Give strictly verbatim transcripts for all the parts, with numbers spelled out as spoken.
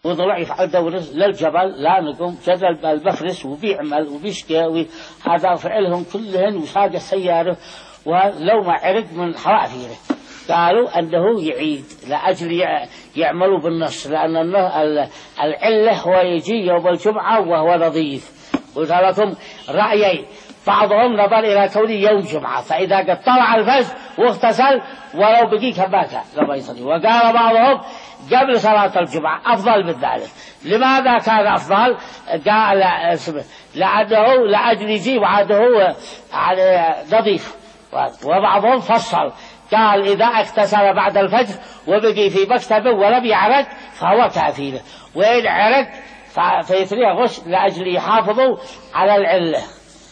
وضلع يفعل دور للجبل لا نقوم جذل البفرس وبيعمل وبيشكي هذا فعلهم كلهن وساق السيارة ولو ما عرق من حوافيره قالوا أنه يعيد لأجل يعملوا بالنص لأن العلة هو يجي يوم الجمعة وهو نظيف. قلت لكم رأيي بعضهم نظر إلى كونه يوم جمعة فإذا قد طلع الفجر واغتسل ولو بقي كباكا لما يصلي. وقال بعضهم قبل صلاة الجمعة أفضل من ذلك. لماذا كان أفضل؟ قال لأنه لأجل يجي وعده نظيف. وبعضهم فصل قال إذا اغتسل بعد الفجر وبقي في مكتبه ولم يعرق فهو كافي، وإن عرق فيثريه غسل لأجل يحافظوا على العلة.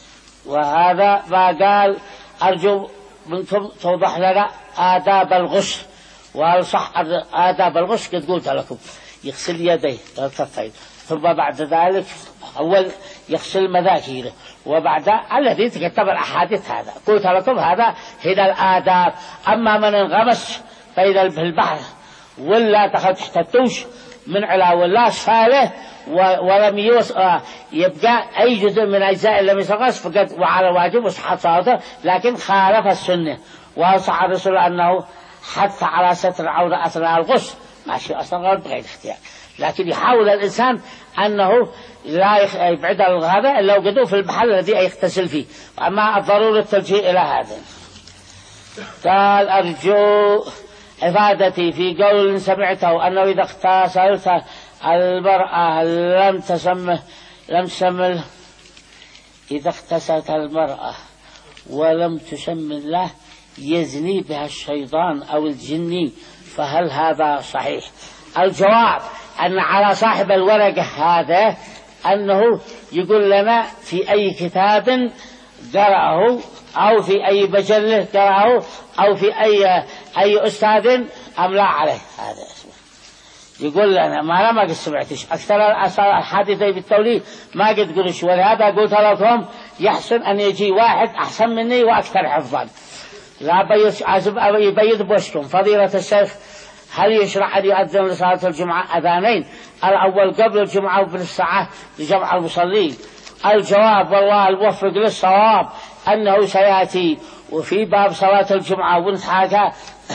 وهذا ما قال. أرجو منكم توضح لنا آداب الغسل والصح آداب الغسل. قد قلت لكم يغسل يديه الكفين ثم بعد ذلك أول يغسل مذاكيره وبعد الذي تكتب الأحاديث. هذا قلت لكم هذا هنا الآداب. أما من انغمس بين البحر ولا دخل تحت الدوش من علا ولا أسفاله ولم يبقى أي جزء من أجزاء لم يسقط فقد وعلى واجب وصحة صلاته، لكن خالف السنة. وصح الرسول أنه حث على ستر العورة أثناء الغسل ماشي أصلا غير بغير اختيار، لكن يحاول الإنسان أنه لا يبعد عن هذا إلا وجدوه في المحل الذي يغتسل فيه. أما الضرورة تلجئ إلى هذا. قال أرجو إفادتي في قول سمعته أنه إذا اغتسلت المرأة لم تسمه لم تسمل إذا اغتسلت المرأة ولم تسم الله يزني بها الشيطان أو الجني، فهل هذا صحيح؟ الجواب أن على صاحب الورقة هذا أنه يقول لنا في أي كتاب قرأه أو في أي مجلة قرأه أو في أي أي أستاذ أملا عليه. هذا اسمه يقول لنا ما أنا ما قد سمعتش أكثر الحادثة بالتوليد ما قد قلش. ولهذا قلت لكم يحسن أن يجي واحد أحسن مني وأكثر حفظا لا يبيض بوشكم. فضيلة الشيخ هل يشرع أن يؤذن لصلاة الجمعة أذانين، الأول قبل الجمعة وبنصف ساعة لجمع المصلين؟ الجواب والله الموفق للصواب أنه سيأتي وفي باب صلاة الجمعة ونتحاكى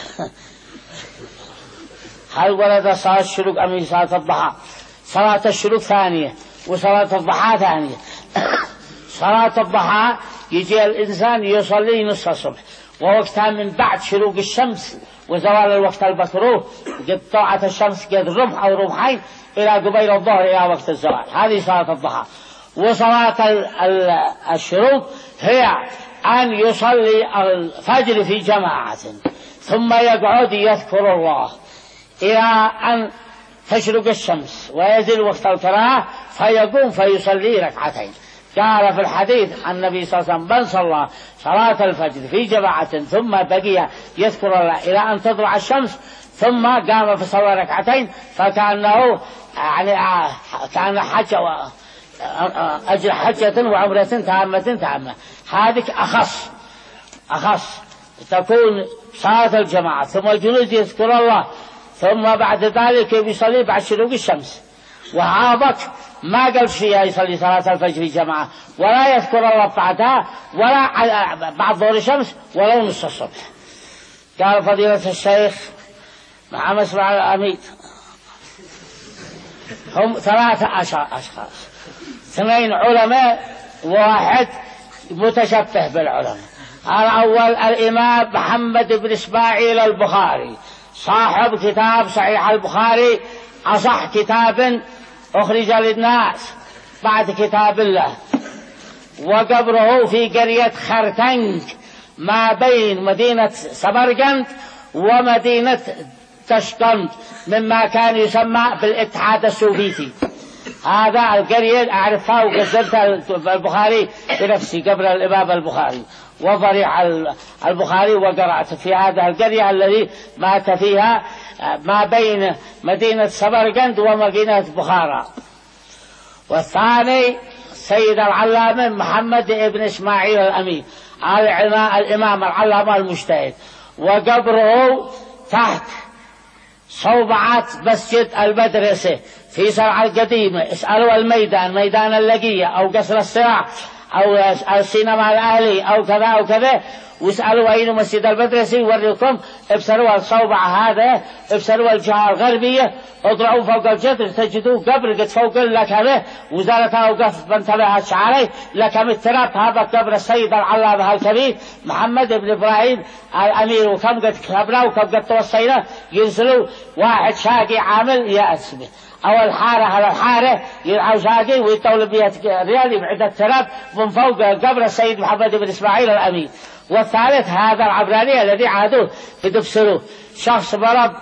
هل ولد صلاة الشروق أم صلاة الضحى؟ صلاة الشروق ثانية وصلاة الضحى ثانية. صلاة الضحى يجي الإنسان يصلي نصف الصبح ووقتها من بعد شروق الشمس وزوال الوقت المكروه قد طلعت الشمس قد رمح أو رمحين إلى قبيل الظهر إلى وقت الزوال. هذه صلاة الضحى. وصلاة الشروق هي أن يصلي الفجر في جماعة ثم يقعد يذكر الله إلى أن تشرق الشمس ويزل وقت القراءة فيقوم فيصلي ركعتين. قال في الحديث عن النبي صلى الله عليه وسلم من صلى صلاة الفجر في جماعة ثم بقي يذكر الله إلى أن تطلع الشمس ثم قام فصلى ركعتين فكأنه يعني كان حج أجر حجة وعمرة تامة تامة. هذه أخص أخص تكون صلاة الجماعة ثم الجلوس يذكر الله ثم بعد ذلك يصلي بعد شروق الشمس. وهذاك ما قال شيء يصلي صلاة الفجر في جماعة ولا يذكر الله بعدها ولا بعد ظهر الشمس ولا نصف الصبح. قال فضيلة الشيخ مع مسمع الأمير هم ثلاثة أشخاص، اثنين علماء وواحد متشبه بالعلماء. الأول الإمام محمد بن إسماعيل البخاري صاحب كتاب صحيح البخاري أصح كتاب أخرج للناس بعد كتاب الله، وقبره في قرية خرتنج ما بين مدينة سمرقند ومدينة تشقند مما كان يسمى بالاتحاد السوفيتي. هذا القرية أعرفها وقدمت البخاري بنفسي قبل الإمام البخاري وضريح البخاري وقرأت في هذا القرية الذي مات فيها ما بين مدينة سمرقند ومدينة بخارى. والثاني سيد العلامة محمد بن إسماعيل الأمين الإمام العلامة المجتهد، وقبره تحت صوبعة مسجد المدرسة في سرعة القديمة اسألوا الميدان ميدان اللقية أو قصر الصراع أو السينما الأهلي أو كذا أو كذا، واسألوا أين مسجد البدرسي يوريكم. ابصروا الصوبعة هذا، ابصروا الجهة الغربية، اضرعوا فوق الجدر تجدوا قبر قد فوق لك هذا وزارة أوقاف بنتبه الشعري لكم التراب. هذا قبر السيد العلامة الكبير محمد بن إبراهيم الأمير، وكم قد كبرنا وكم قد توصينا. ينزلوا واحد شاقي عامل يأسبه أو الحارة على الحارة يرعوا شاقي ويطول بيت ريال يبعد التراب من فوق قبر السيد محمد بن إسماعيل الأمير. والثالث هذا العبراني الذي عادوه تبصروه، شخص مرض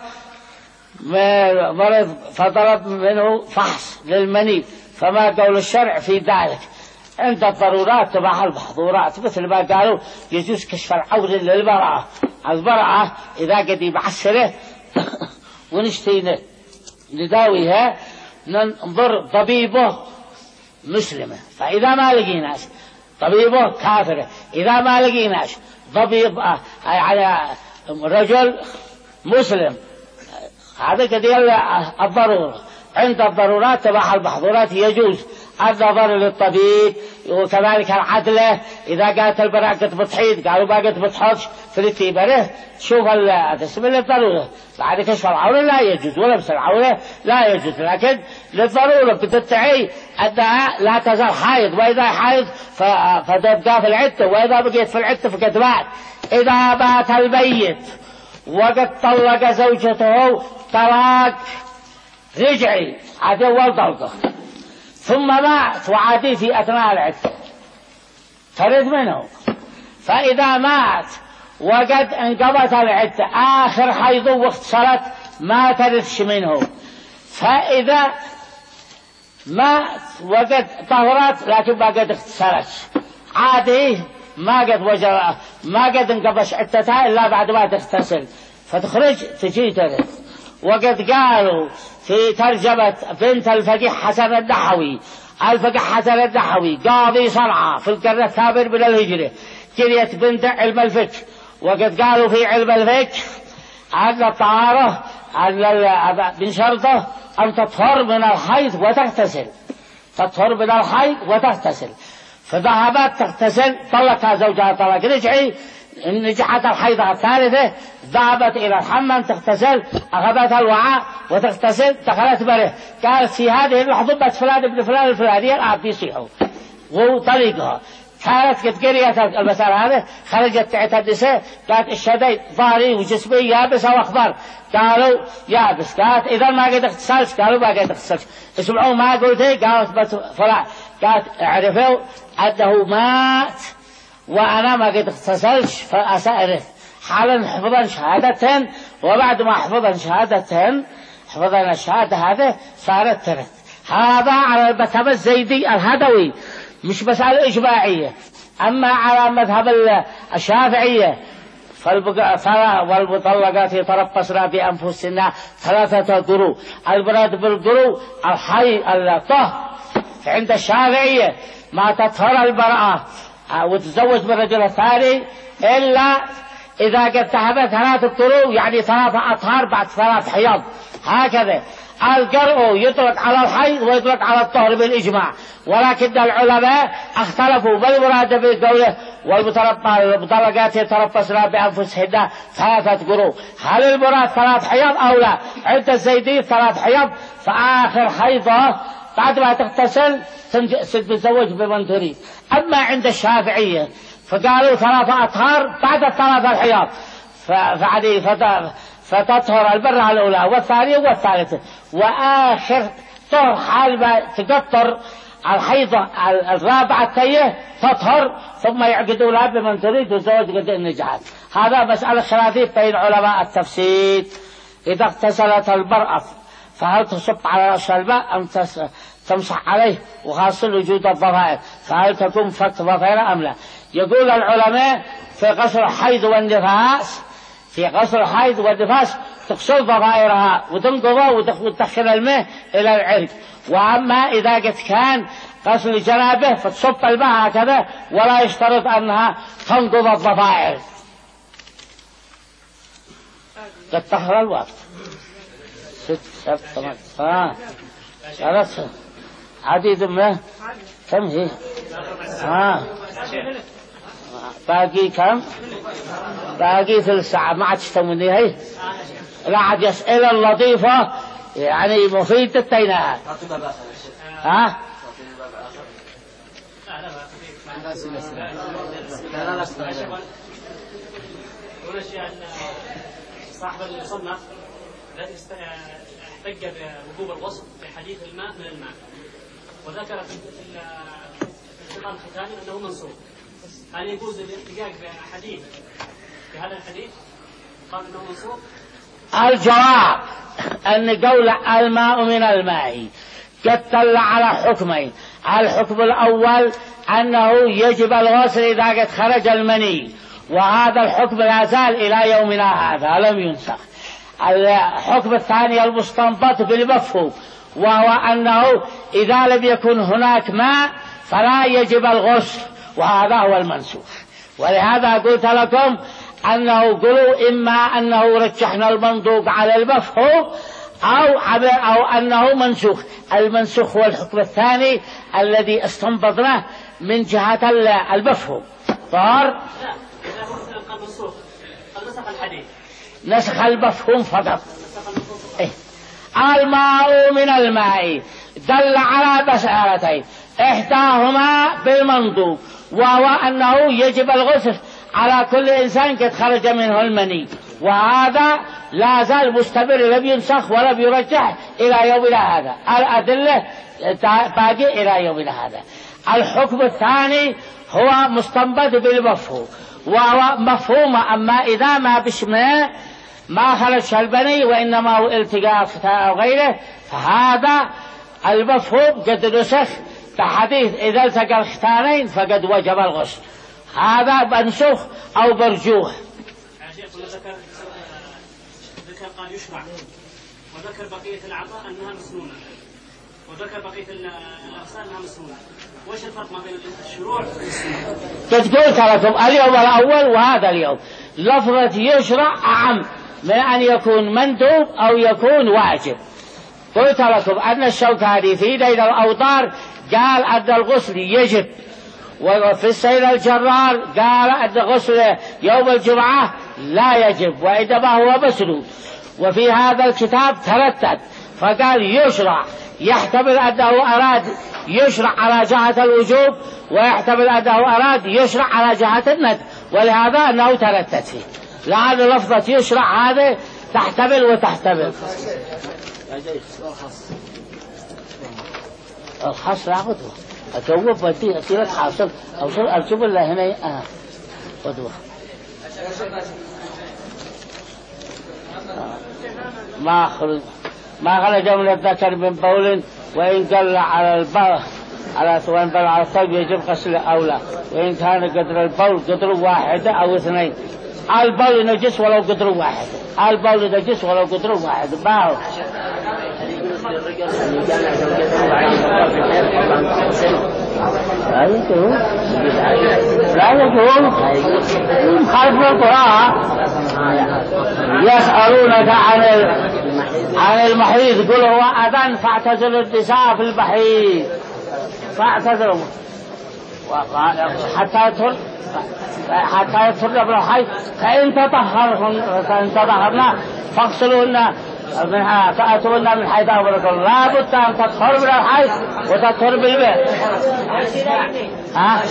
مرض فطلب منه فحص للمني، فما قول الشرع في ذلك؟ عند الضرورات تبع المحظورات، مثل ما قالوا يجوز كشف العورة للمرأة. المرأة إذا قد يبعسره ونشتينه نداويها ننظر طبيبه مسلمة، فإذا ما لقيناش طبيبه كافرة، إذا ما لقيناش طبيب على رجل مسلم، هذا كده الضرورة. عند الضرورات تبع المحظورات يجوز النظر للطبيب. وكذلك العدلة إذا قالت البراء قد بتحيد قالوا ما قد بتحطش في التيبره شوف الاسم للضرورة. بعد كشف العورة لا يجوز ولبس العورة لا يجوز، لكن للضرورة بتدعي أنها لا تزال حائض، وإذا حائض فتبقى في العدة، وإذا بقيت في العدة فقد مات. إذا بات الميت وقد طلق زوجته طلاق رجعي عاد أول طلقة ثم مات وعادي في أثناء العدة ترد منه، فإذا مات وقد انقضت العدة آخر حيض واغتسلت ما تردش منه. فإذا مات وقد طهرت لكن ما قد اغتسلت عادي ما قد وجر ما قد انقضت عدتها إلا بعد ما تغتسل فتخرج تجي ترد. وقد قالوا في ترجمة بنت الفقيه حسن النحوي، الفقيه حسن النحوي قاضي صنعاء في القرن الثامن من الهجرة، كريت بنت علم الفقه. وقد قالوا في علم الفقه أن الطهارة من شرطه أن تطهر من الحيض وتغتسل، تطهر من الحيض وتغتسل. فذهبت تغتسل طلقها زوجها طلاق رجعي، نجحت الحيضة الثالثة ذهبت إلى الحمام تغتسل، أخذت الوعاء وتغتسل دخلت بره، قالت في هذه اللحظة بس فلان ابن فلان الفلانية الآن بيصيحوا وطلقها. كانت قد قريت المسألة هذا خرجت تعتدسه، قالت الشديد ظهري وجسمي يابس أو أخضر، قالوا يابس. قالت إذا ما قد اغتسلت، قالوا ما قد اغتسلت. اسمعوا ما قلتي، قالت بس فلان، قالت اعرفوا أنه مات وأنا ما قد اغتسلت فأسأله حالا حفظا شهادتين. وبعد ما حفظا شهادتين حفظنا الشهادة هذا صارت ترد. هذا على المذهب الزيدي الهدوي مش مسألة إجماعية. أما على مذهب الشافعية والمطلقات يتربصن بأنفسهن ثلاثة قروء. المراد بالقروء الحي الطهر. عند الشافعية ما تطهر المرأة وتتزوج بالرجل الثاني إلا إذا قد ذهبت ثلاثة قروء، يعني ثلاثة أطهار بعد ثلاث حيض. هكذا القرء يطلق على الحيض ويطلق على الطهر بالإجماع، ولكن العلماء اختلفوا بالمراد بقوله والمطلقات يتربصن بأنفسهن ثلاثة قروء، هل المراد ثلاث حيض أو لا؟ عند الزيدي ثلاث حيض، فآخر حيضة بعد ما تغتسل تتزوج بمن تريد. أما عند الشافعية فقالوا ثلاثة أطهار بعد الثلاثة الحيض، فعليه فتطهر المرة الأولى والثانية والثالثة، وآخر طهر حال ما تقطر الحيضة الرابعة التيه تطهر ثم يعقدوا لها بمن تريد وزوج قد النجاحات. هذا مسألة خلافية بين علماء التفسير. إذا اغتسلت المرأة فهل تصب على رأس الماء أم تمسح عليه، وخاصة وجود الضفائر، فهل تكون فك ضفائر أم لا؟ يقول العلماء في قصر الحيض والنفاس في قصر الحيض والنفاس تغسل ضفائرها وتنقضها وتدخل الماء إلى العرق. وأما إذا قد كان قصر جنابه فتصب الماء هكذا ولا يشترط أنها تنقض الضفائر. قد تخر الوقت ست سبت ثمان خلاص عديد ما كم هي آه. باقي كم باقي ثلث ساعة ما عاد تستمني هي لا عاد يسأل اللطيفة يعني مفيد التينات ها صاحب المصنف الذي احتج بوجوب الغسل في حديث الماء من الماء وذكر في الخطاب الختامي انه منسوخ. هل يجوز الاحتجاج بحديث في هذا الحديث قال انه منسوخ؟ الجواب ان قول الماء من الماء قد دل على حكمين. الحكم الاول انه يجب الغسل اذا قد خرج المني، وهذا الحكم لا زال الى يومنا هذا لم ينسخ. الحكم الثاني المستنبط بالمفهوم، وهو انه اذا لم يكن هناك ماء فلا يجب الغسل، وهذا هو المنسوخ. ولهذا قلت لكم انه قلوا اما انه رجحنا المنطوق على المفهوم او او انه منسوخ. المنسوخ هو الحكم الثاني الذي استنبطناه من جهة المفهوم. ظهر لا اذا قال منسوخ قد نسخ الحديث، نسخ المفهوم فقط. إيه؟ الماء من الماء دل على مسألتين، إحداهما بالمنطوق وهو أنه يجب الغسل على كل إنسان قد خرج منه المني، وهذا لا زال مستمر لم ينسخ ولم يرجح إلى يومنا هذا. الأدلة باقي إلى يومنا هذا. الحكم الثاني هو مستنبط بالمفهوم، وهو مفهوم أما إذا ما بشمه ما خرج البني وإنما هو التقاء أو غيره، فهذا المفهوم قد نسخ بحديث إذا التقى الختانين فقد وجب الغسل. هذا منسوخ أو مرجوح. ذكر ذكر قال يشرع، وذكر بقية الأعضاء أنها مسنونة، وذكر بقية الأغسال أنها مسنونة. وش الفرق ما بين الشروع والسنة؟ قد قلت لكم اليوم الأول وهذا اليوم لفظة يشرع أعم من أن يكون مندوب أو يكون واجب. قلت لكم أن الشوكاني في نيل الأوطار قال أن الغسل يجب، وفي السيد الجرار قال أن الغسل يوم الجمعة لا يجب وإنما هو مسنون. وفي هذا الكتاب تردد فقال يشرع، يحتمل أنه أراد يشرع على جهة الوجوب، ويحتمل أنه أراد يشرع على جهة الندب، ولهذا أنه تردد فيه. لعل لفظة يشرع هذه تحتمل وتحتمل. الخاص لا غدوة أتوب بدي أتيلك حاصل أوصل أرجو الله هنا آه غدوة ما خرج ما خرج من الذكر من بول، وإن قل على البول على سواء بل على الثوب يجب غسل أولى، وإن كان قدر البول قدر واحد أو اثنين. البول نجس ولو قدر واحد، البول نجس ولو قدر واحد. ما هو لا يقول لا يقول خلف القراءة. يسألونك عن عن المحيض قل هو أذان فاعتزلوا النساء في المحيض فاعتزلوا حتى يدخل حتى يدخلن من الحيض، فإن تطهرن فإن تطهرن فاغسلوهن منها فأتوهن من حيث أمركم. لا بد أن تطهر من الحيض وتطهر بالماء. ها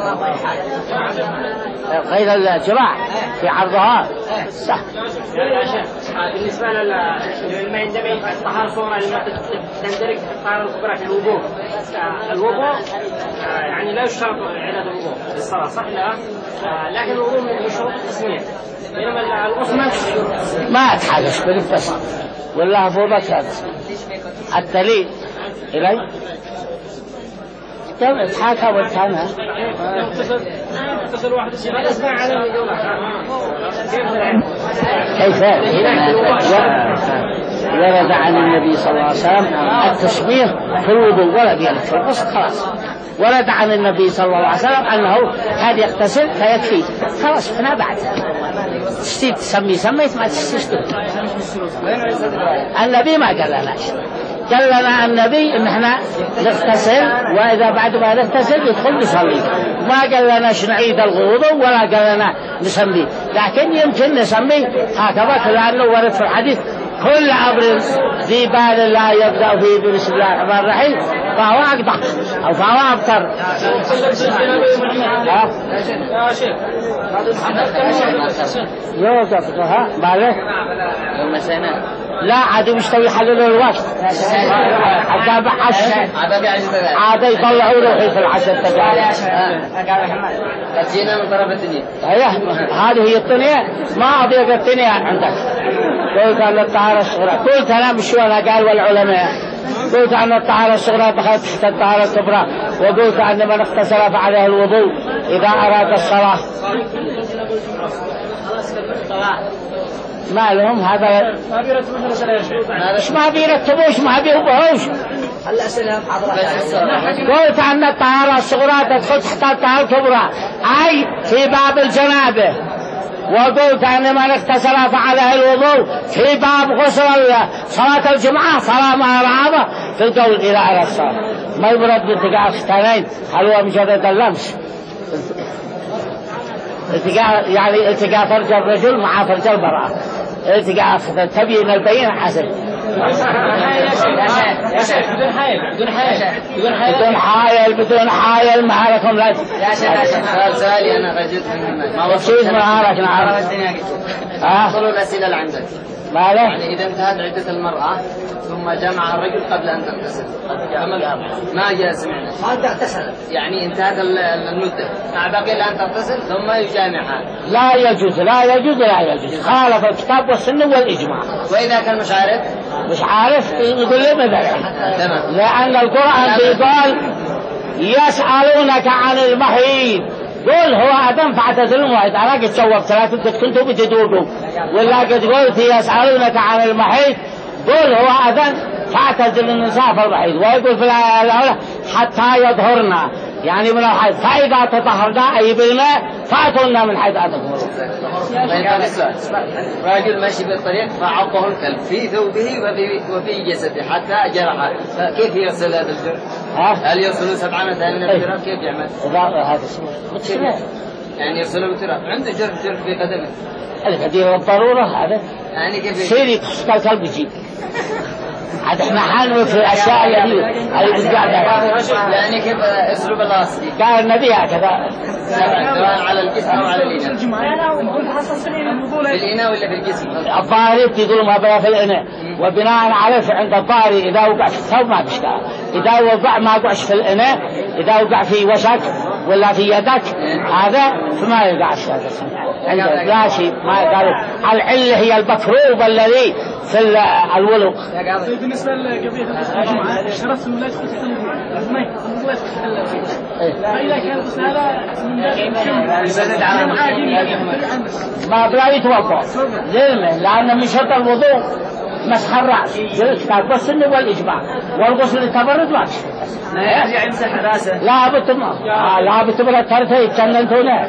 غير الجماع في عرضها صح. بالنسبة للما يندمج طهر صورة تندرج في الطهارة الكبرى في الوضوء، الوضوء يعني لا يشترط إعادة الوضوء للصلاة صح لا، لكن الوضوء من شروط التسمية، بينما الغسل ما تحدث بالبس والله فوضى كانت الدليل إلي كم إضحاكها والتانها تصل واحد ما اسمع على كيف ورد عن النبي صلى الله عليه وسلم التشبيه في الوضوء ولم يرد في الغسل خلاص. ورد عن النبي صلى الله عليه وسلم أنه كان يغتسل فيكفي خلاص هنا بعد تشتيت تسمي سميت ما تشتيت. النبي ما قال لنا قال لنا النبي إن احنا نغتسل، وإذا بعد ما نغتسل يدخل نصلي. ما قال لنا نعيد الوضوء ولا قال لنا نسمي، لكن يمكن نسمي هكذا لأنه ورد في الحديث كل أمر ذي بال لا يبدأ فيه بسم الله الرحمن الرحيم فهو أقدح أو فهو أبتر. يوقف ها باله لا عاد يستوي حلل الوقت عاد بحش عاد يطلعوا له في العشر تجارب. جينا من طرف الدنيا. أيه هذه هي الدنيا ما أبيك الدنيا عندك. قلت أن الطهارة الصغرى قلت أنا مش وأنا قال والعلماء قلت أن الطهارة الصغرى دخلت تحت الطهارة الكبرى، وقلت أن من اغتسل فعليه الوضوء إذا أراد الصلاة. ما لهم هذا مش ما بيرتبوش ما بيربوش. قلت أن الطهارة الصغرى تدخل تحت الطهارة الكبرى أي في باب الجنابة، وقلت أن من اغتسل فعليه الوضوء في باب غسل صلاة الجمعة صلاة مع رعابة في القول إلى على الصلاة. ما يبرد باتقاء الختانين هل هو مجرد اللمس التقاء يعني التقاء فرج الرجل مع فرج المرأة التقاء تبين البين حسن بدون حايل بدون حايل معاركم لا سؤال سؤالي أنا غجت من ما وصيت معارك نعم. أصل الأسئلة اللي عندك ماله يعني إذا انتهت عدة المرأة ثم جمع الرجل قبل أن تغتسل ما جاء سمعنا ما تغتسل يعني انتهت المدة مع باقي لأن تغتسل ثم يجامعها لا يجوز لا يجوز لا يجوز خالف الكتاب والسنة والإجماع. وإذا كان مش عارف مش عارف يقول لي ماذا تمام لأن القرآن بيقول يسألونك عن المحيط قول هو أدم فاعتزلوا المحيط. أنا قد جاوبت لكن كنتوا بتدوقوا ولا قد قلت يسألونك عن المحيط قول هو أدم فاعتزل النساء في المحيط. ويقول في الآية الأولى حتى يظهرنا يعني من الحيض فإذا تطهرنا أي بالماء فأتونا من حيث أتطهروا. رجل ماشي بالطريق فعضه الكلب في ثوبه وفي, وفي جسده حتى جرحه فكيف يغسل هذا الجرح؟ هل يغسل سبعة مثلا من الجرح كيف يعمل؟ هذا يعني يغسله بالتراب عنده جرح جرح في قدمه الكثير والضرورة هذا يعني كيف سيري تخصك الكلب يجيب عاد احنا حانوا في الاشياء اللي هي يعني كيف اسلوب الاصلي كان النبي هكذا سواء على الجسم او على الاناء في الاناء ولا في الجسم الظاهر يقولوا ما بلا في الاناء وبناء عليه عند الظاهر اذا وقع في الثوب ما بيشتغل اذا وقع ما وقعش في الاناء اذا وقع في وشك ولا في يدك هذا فما يقعش هذا لا شيء ما قالوا العله هي المكروب الذي في الولوق. بالنسبة لقضية الجمعة شرط ولا تدخل الماء ولا تدخل فإذا كانت مسألة ما بلا يتوقع ليه لأن من شرط الوضوء مسح الرأس الكتاب والسنة والإجماع والغسل التبرد ماشي لا يرجع يمسح راسه لا بتم لا بتم الثالثة يتجننتونه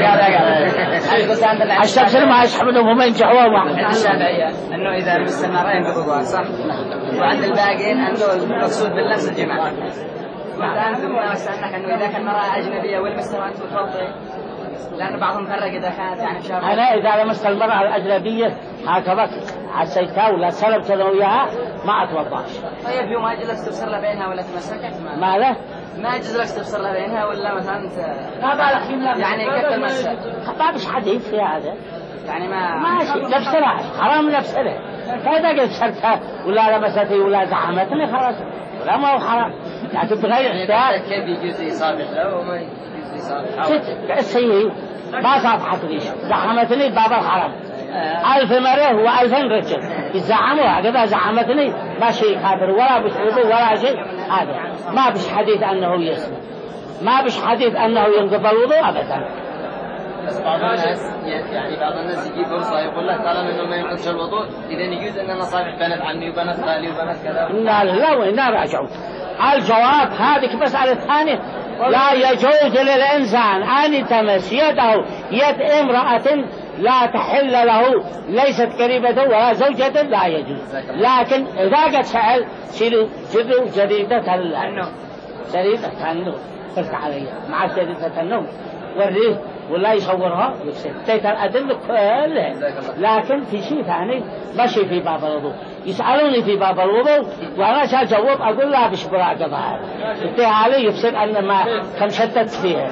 الشمس ما يسحبونهم هم ينجحوا معه الشافعية إنه إذا لبس النارين بضوء صح وعند الباقين عنده المقصود باللمس الجماع والآن ثم أستنك إنه إذا كان مرأة أجنبية والمس أنت بتفضل لأن بعضهم فرق إذا كانت يعني شافعية أنا إذا لمست المرأة الأجنبية هكذا عسيتها ولا سلمت أنا وياها ما أتوضاش. طيب يوم ما يجوز لك تبصر لها بينها ولا تمسكها؟ ما له؟ ما يجوز لك تبصر لها بينها ولا مثلا ما بالك يعني كيف تمسك؟ ما مش حديث في هذا. يعني ما ماشي لبس لها حرام لبس لها. فإذا قلت شرتها ولا لمستي ولا زحمتني خلاص ولا ما هو حرام. لكن بغير احتياط. كيف يجوز يصافح له وما يجوز يصافح؟ ست السيء ما صافحت ليش زحمتني باب الحرام. ألف مرة وألفين رجل يزعموا هكذا زعمتني ما شيء كافر ولا بشهوده ولا شيء هذا ما بش حديث أنه يسمى ما بش حديث أنه ينقض الوضوء أبدا. بس بعض الناس يعني بعض الناس يجي فرصة يقول لك طالما إنه ما ينقضش الوضوء إذا يجوز أن أنا صافح بنات عمي وبنات خالي وبنات كذا. لا لا وين راجعوا الجواب هذه مسألة ثانية. لا يجوز للإنسان أن يتمس يده يد امرأة لا تحل له ليست قريبة ولا زوجة لا يجوز. لكن إذا قد فعل شيلوا جروا جريدة النوم، جريدة النوم فرق عليها مع جريدة النوم وريه ولا يصورها يكسر تيت الأدلة كلها. لكن في شيء ثاني ماشي في باب الوضوء، يسألوني في باب الوضوء وأنا شا جواب أقول لا بشبراء قضاء انتهى علي يفسد أن ما كم شدت فيها.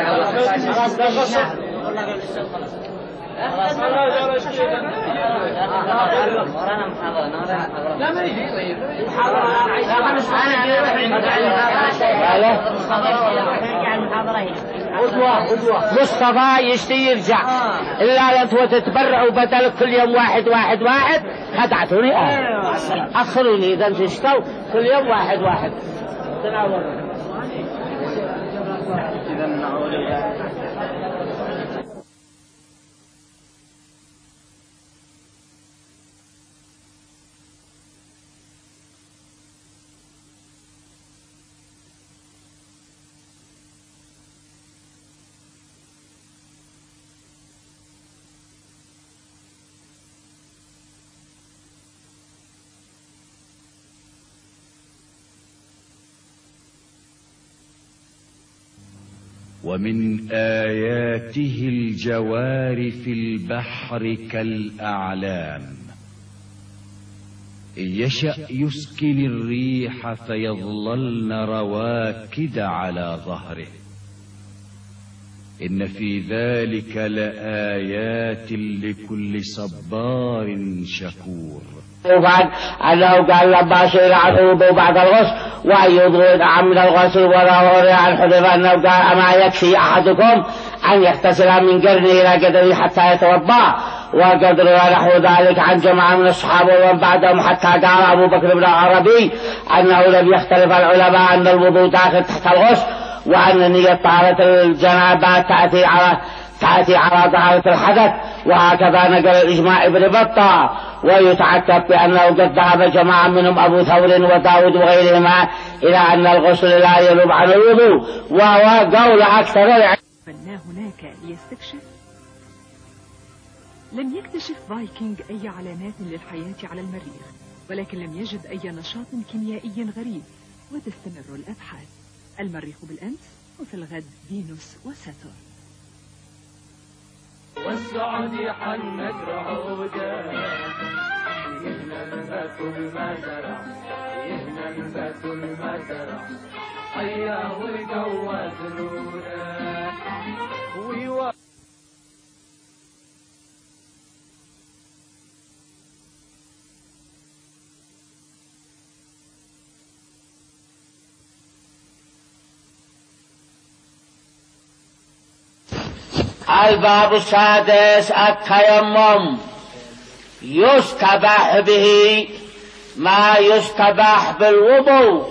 مصطفى يشتي يرجع إلا أنت وتتبرعوا بدل كل يوم واحد واحد واحد خدعتوني أنا أخروني إذا تشتوا كل يوم واحد واحد. ومن آياته الجوار في البحر كالأعلام إن يشأ يسكن الريح فيظللن رواكد على ظهره إن في ذلك لآيات لكل صبار شكور. وبعد أنه قال لما سئل عن الوضوء بعد الغسل وأن يضرب عمد الغسل ولا ورع عن حذف أنه قال أما يكفي أحدكم أن يغتسل من قرنه إلى قدره حتى يتوضأ، وقد روى نحو ذلك عن جماعة من الصحابة ومن بعدهم حتى قال أبو بكر بن العربي أنه لم يختلف العلماء أن الوضوء داخل تحت الغسل، وأن نية طهارة الجنابة تأتي على تأتي على طهارة الحدث، وهكذا نقل الإجماع ابن بطة. ويتعتب بأنه قد ذهب جماعة منهم أبو ثور وداود وغيرهما إلى أن الغسل لا ينوب عن الوضوء، وهو قول أكثر العلماء. هناك ليستكشف. لم يكتشف فايكنج أي علامات للحياة على المريخ، ولكن لم يجد أي نشاط كيميائي غريب، وتستمر الأبحاث. المريخ بالأمس وفي الغد فينوس وساتورن. والسعد حنت رعوده يهنبت المزرع يهنبت المزرع حيا وجوز روده ويوا الباب السادس التيمم. يستباح به ما يستباح بالوضوء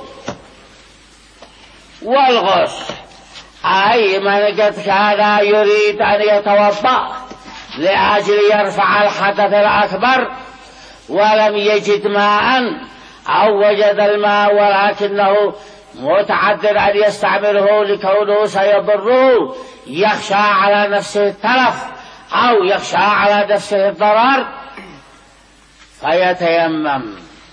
والغسل، أي من قد كان يريد أن يتوضأ لأجل يرفع الحدث الأكبر ولم يجد ماء أو وجد الماء ولكنه متعذر أن يستعمله لكونه سيضره، يخشى على نفسه التلف أو يخشى على نفسه الضرر، فيتيمم.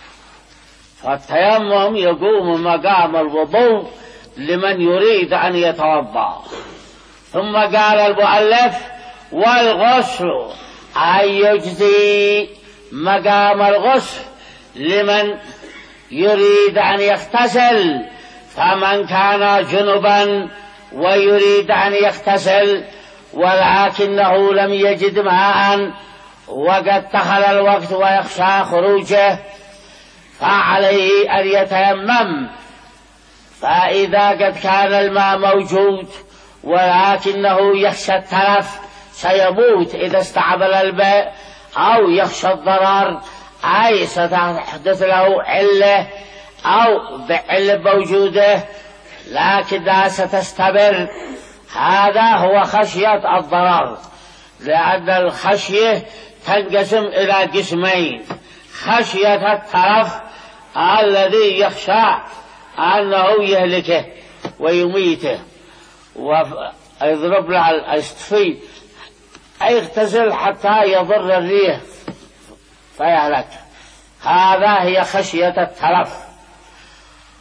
فالتيمم يقوم مقام الوضوء لمن يريد أن يتوضأ. ثم قال المؤلف والغسل أي يجزي مقام الغسل لمن يريد أن يغتسل، فمن كان جنبا ويريد أن يغتسل ولكنه لم يجد ماء وقد دخل الوقت ويخشى خروجه فعليه أن يتيمم. فإذا قد كان الماء موجود ولكنه يخشى التلف سيموت إذا استعمل الماء أو يخشى الضرر، أي ستحدث له علة أو بعلة موجودة لكنها ستستمر، هذا هو خشية الضرر. لأن الخشية تنقسم إلى قسمين: خشية التلف الذي يخشى أنه يهلكه ويميته ويضرب له الاستفيد يغتسل حتى يضر الريح فيهلك، هذا هي خشية التلف.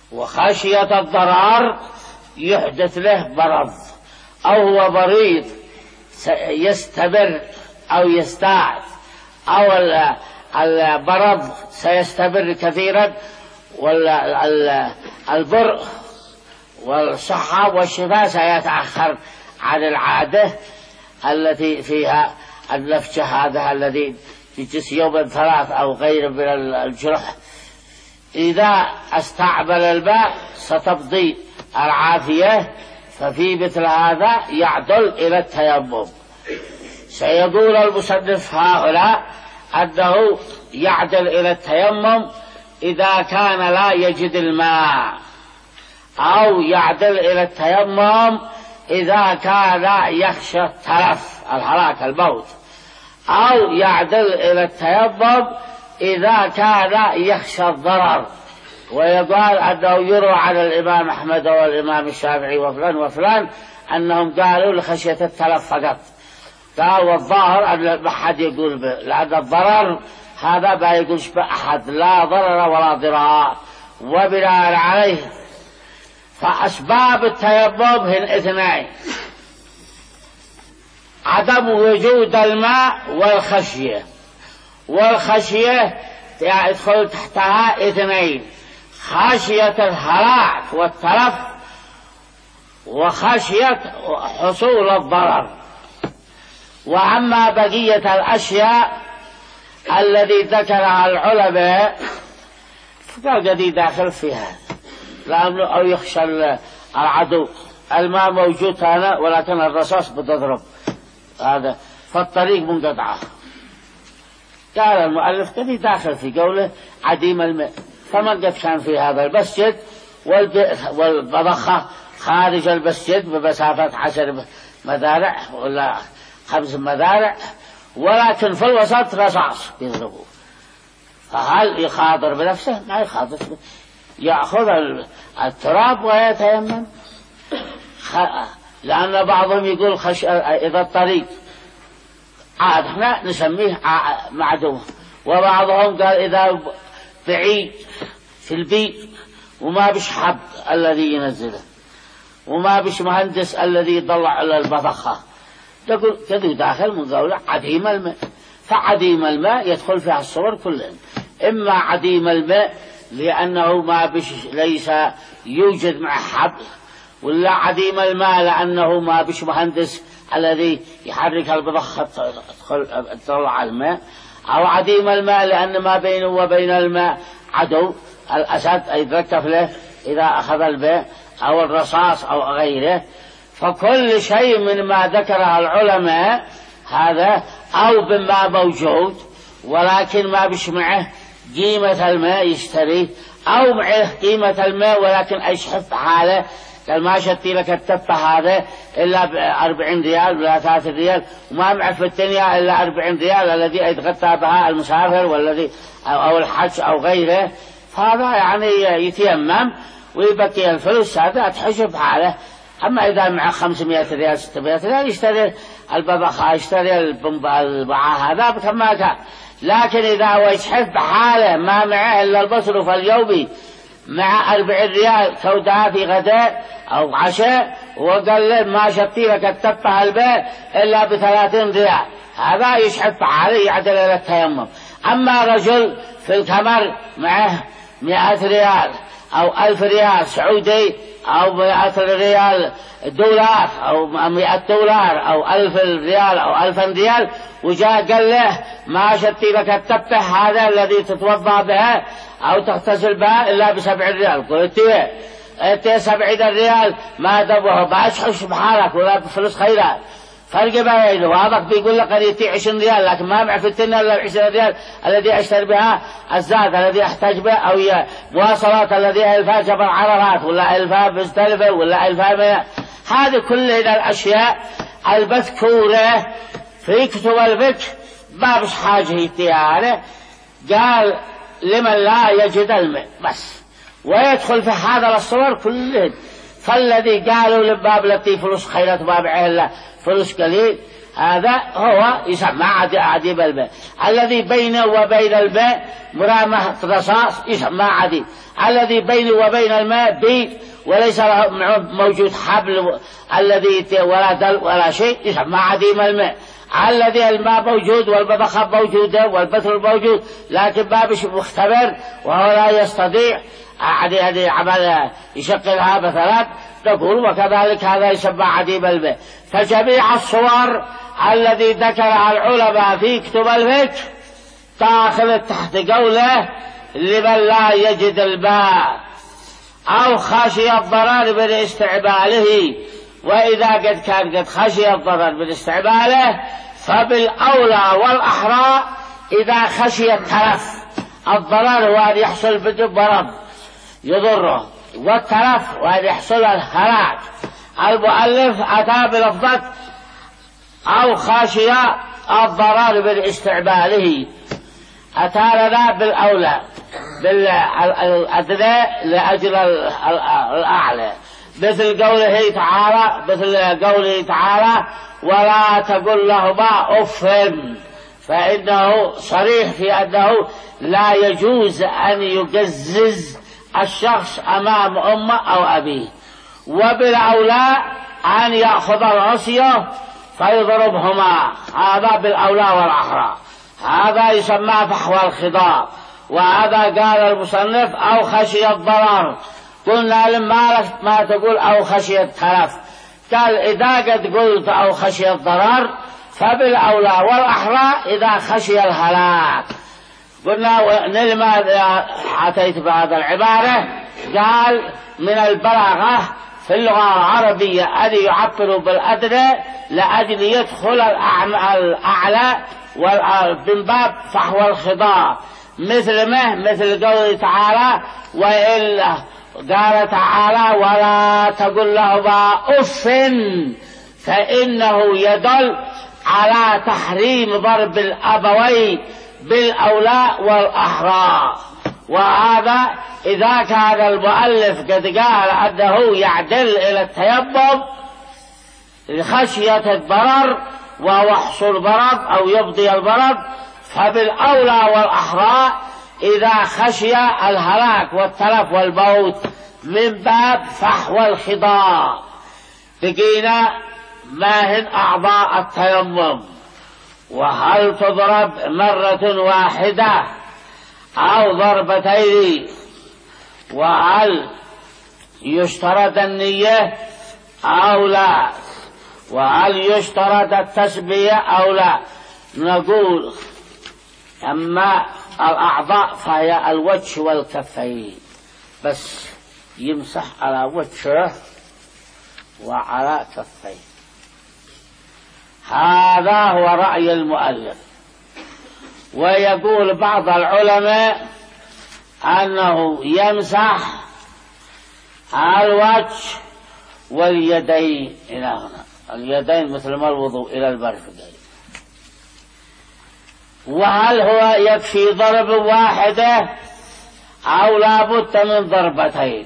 وخشية الضرر يحدث له برد، أو هو مريض يستمر أو يستعد، أو البرد سيستمر كثيرا، والبرء والصحة والشفاء سيتأخر عن العادة التي فيها النفجة هذا الذي يجلس يوما ثلاث أو غير من الجرح. إذا استعمل الماء ستمضي العافية، ففي مثل هذا يعدل إلى التيمم. سيقول المصنف هؤلاء أنه يعدل إلى التيمم إذا كان لا يجد الماء، أو يعدل إلى التيمم إذا كان يخشى التلف الهلاك الموت، أو يعدل إلى التيمم إذا كان يخشى الضرر. ويقال أنه يروى عن الإمام أحمد والإمام الشافعي وفلان وفلان أنهم قالوا لخشية التلف فقط. قال والظاهر أن ما حد يقول به، لأن الضرر هذا ما يقولش بأحد، لا ضرر ولا ضرار. وبناء عليه فأسباب التيمم هن اثنين: عدم وجود الماء والخشية. والخشية يدخل تحتها اثنين: خشية الهلاك والتلف، وخشية حصول الضرر. وأما بقية الأشياء الذي ذكرها العلماء فقد داخل فيها، لأنه أو يخشى العدو. الماء موجود هنا ولكن الرصاص بتضرب هذا، فالطريق منقطعة. قال المؤلف قد داخل في قوله عديم الماء، فمن قد كان في هذا المسجد والبضخة خارج المسجد بمسافة عشر مذارع ولا خمس مذارع، ولكن في الوسط رصاص يضربه، فهل يخاطر بنفسه؟ ما يخاطر، يأخذ التراب ويتيمم. لأن بعضهم يقول خش... إذا الطريق عاد احنا نسميه معدوم، وبعضهم قال إذا بعيد في البيت وما بش حب الذي ينزله، وما بش مهندس الذي يطلع على البطخة، تقول كذو داخل من قوله عديم الماء. فعديم الماء يدخل فيها الصور كلهم: إما عديم الماء لأنه ما بش ليس يوجد مع حبل، ولا عديم الماء لأنه ما بش مهندس الذي يحرك البضخة تطلع الماء، أو عديم الماء لأن ما بينه وبين الماء عدو، الأسد يتركف له إذا أخذ الماء، أو الرصاص أو غيره. فكل شيء من ما ذكره العلماء هذا أو بما موجود ولكن ما بش معه قيمة الماء يشتريه، أو معه قيمة الماء ولكن أيشحف حاله، قال ما شتي لك التفة هذا إلا بأربعين ريال ولا ثلاثة ريال، وما معه في الدنيا إلا أربعين ريال الذي يتغطى بها المسافر والذي أو الحج أو غيره، فهذا يعني يتيمم ويبقي الفلوس هذا تحجب حاله. أما إذا معه خمسمائة ريال ستمائة ريال يشتري الببخة، يشتري البعاء هذا كما كان. لكن إذا هو يشحف بحاله ما معه إلا المصروف اليومي مع أربعين ريال سوداء في غداء أو عشاء، وقال له ما شتي لك التبه البيت إلا بثلاثين ريال، هذا يشحف بحاله يعدل إلى التيمم. أما رجل في الكمر معه مئة ريال أو ألف ريال سعودي أو مئة ريال دولار أو مئة دولار أو ألف ريال أو ألف ريال، وجاء قال له ما شتي لك التبه هذا الذي تتوضأ به أو تغتسل به إلا بسبع ريال، قلت له أنت سبعين ريال ما دبوه بأشحش بحالك ولا بفلوس خيرات، فرق بينه. وهذاك بيقول لك قريتي عشرين ريال لكن ما معه في الدنيا إلا عشرين ريال الذي أشتري بها الزاد الذي أحتاج به، أو مواصلات الذي ألفها جبل عرفات ولا ألفها مزدلفة ولا ألفها مياه. هذه كل الأشياء المذكورة في كتب الفقه ما بش حاجة يتيانه. قال لمن لا يجد الماء بس، ويدخل في هذا الصور كلهم. فالذي قالوا للباب التي فلوس خيرات ما بعه إلا فلوس قليل هذا هو يسمى عديب الماء. الذي بينه وبين الماء مرامة رصاص يسمى عديب. الذي بينه وبين الماء بيت وليس موجود حبل الذي ولا دل ولا شيء يسمى عديم الماء. الذي الماء موجود والبخار موجودة والبترول موجود لكن ما بش مختبر وهو لا يستطيع عدي هذه عمل يشكلها مثلا نقول وكذلك هذا يسمى عديم الماء. فجميع الصور الذي ذكرها العلماء في كتب الفقه داخل تحت قوله لمن لا يجد الماء أو خشي الضرر من استعماله. وإذا قد كان قد خشي الضرر من استعماله فبالأولى والأحرى إذا خشي التلف. الضرر هو أن يحصل بدون مرض يضره والتلف وأن يحصل الهلاك. المؤلف أتى بلفظة أو خشي الضرر من استعماله أتى لنا بالأولى بالأدنى لأجل الأعلى مثل قوله تعالى مثل قوله تعالى ولا تقل لهما أف فإنه صريح في أنه لا يجوز أن يقزز الشخص أمام أمه أو أبيه. وبالأولى أن يأخذ العصية فيضربهما. هذا بالأولى والأحرى. هذا يسمى فحوى الخضاب. وهذا قال المصنف أو خشي الضرر. قلنا لما ما تقول أو خشي التلف قال إذا قد قلت أو خشي الضرر فبالأولى والأحرى إذا خشي الهلاك. قلنا لماذا أتيت بهذا العبارة؟ قال من البلاغة في اللغة العربية أن يعبروا بالأدنى لأجل يدخل الأعلى من باب فحوى الخضاب. مثل ما مثل قوله تعالى وإلا قال تعالى ولا تقل لهما أف فإنه يدل على تحريم ضرب الأبوين بالأولى والأحرى. وهذا إذا كان المؤلف قد قال أنه يعدل إلى التيمم لخشية الضرر وهو حصول مرض أو يبضي المرض فبالأولى والأحرى إذا خشي الهلاك والتلف والموت من باب فحوى الخضاب. بقينا ما هن أعضاء التيمم وهل تضرب مرة واحدة أو ضربتين وهل يشترط النية أو لا وهل يشترط التسبية أو لا. نقول أما الأعضاء فهي الوجه والكفين بس يمسح على وجهه وعلى كفيه. هذا هو رأي المؤلف. ويقول بعض العلماء أنه يمسح الوجه واليدين إلى هنا. اليدين مثل ما الوضوء إلى المرفقين. وهل هو يكفي ضرب واحدة أو لا بد من ضربتين؟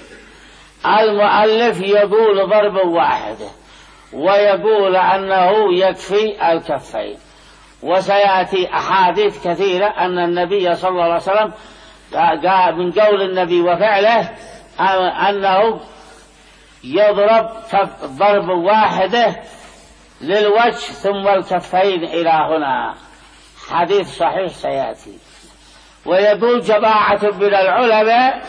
المؤلف يقول ضرب واحدة ويقول أنه يكفي الكفين. وسيأتي أحاديث كثيرة أن النبي صلى الله عليه وسلم قال من قول النبي وفعله أنه يضرب ضرب واحدة للوجه ثم الكفين إلى هنا. حديث صحيح سيأتي. ويقول جماعة من العلماء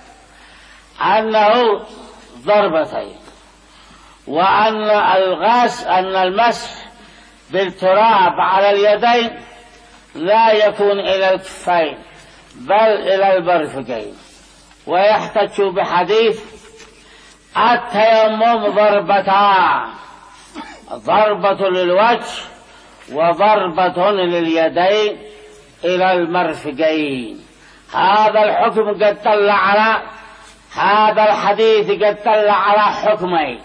أنه ضربتين وأن الغسل أن المسح بالتراب على اليدين لا يكون إلى الكفين بل إلى المرفقين. ويحتج بحديث التيمم ضربتان ضربة للوجه وضربة لليدين إلى المرفقين. هذا الحكم قد دل على هذا الحديث قد دل على حكمين.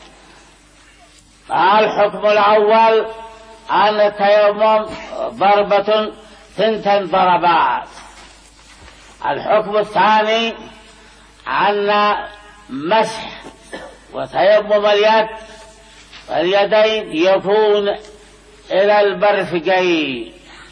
الحكم الأول أن التيمم ضربة ثنتين ضربات. الحكم الثاني أن مسح وتيمم اليد اليدين يكون إلى المرفقين.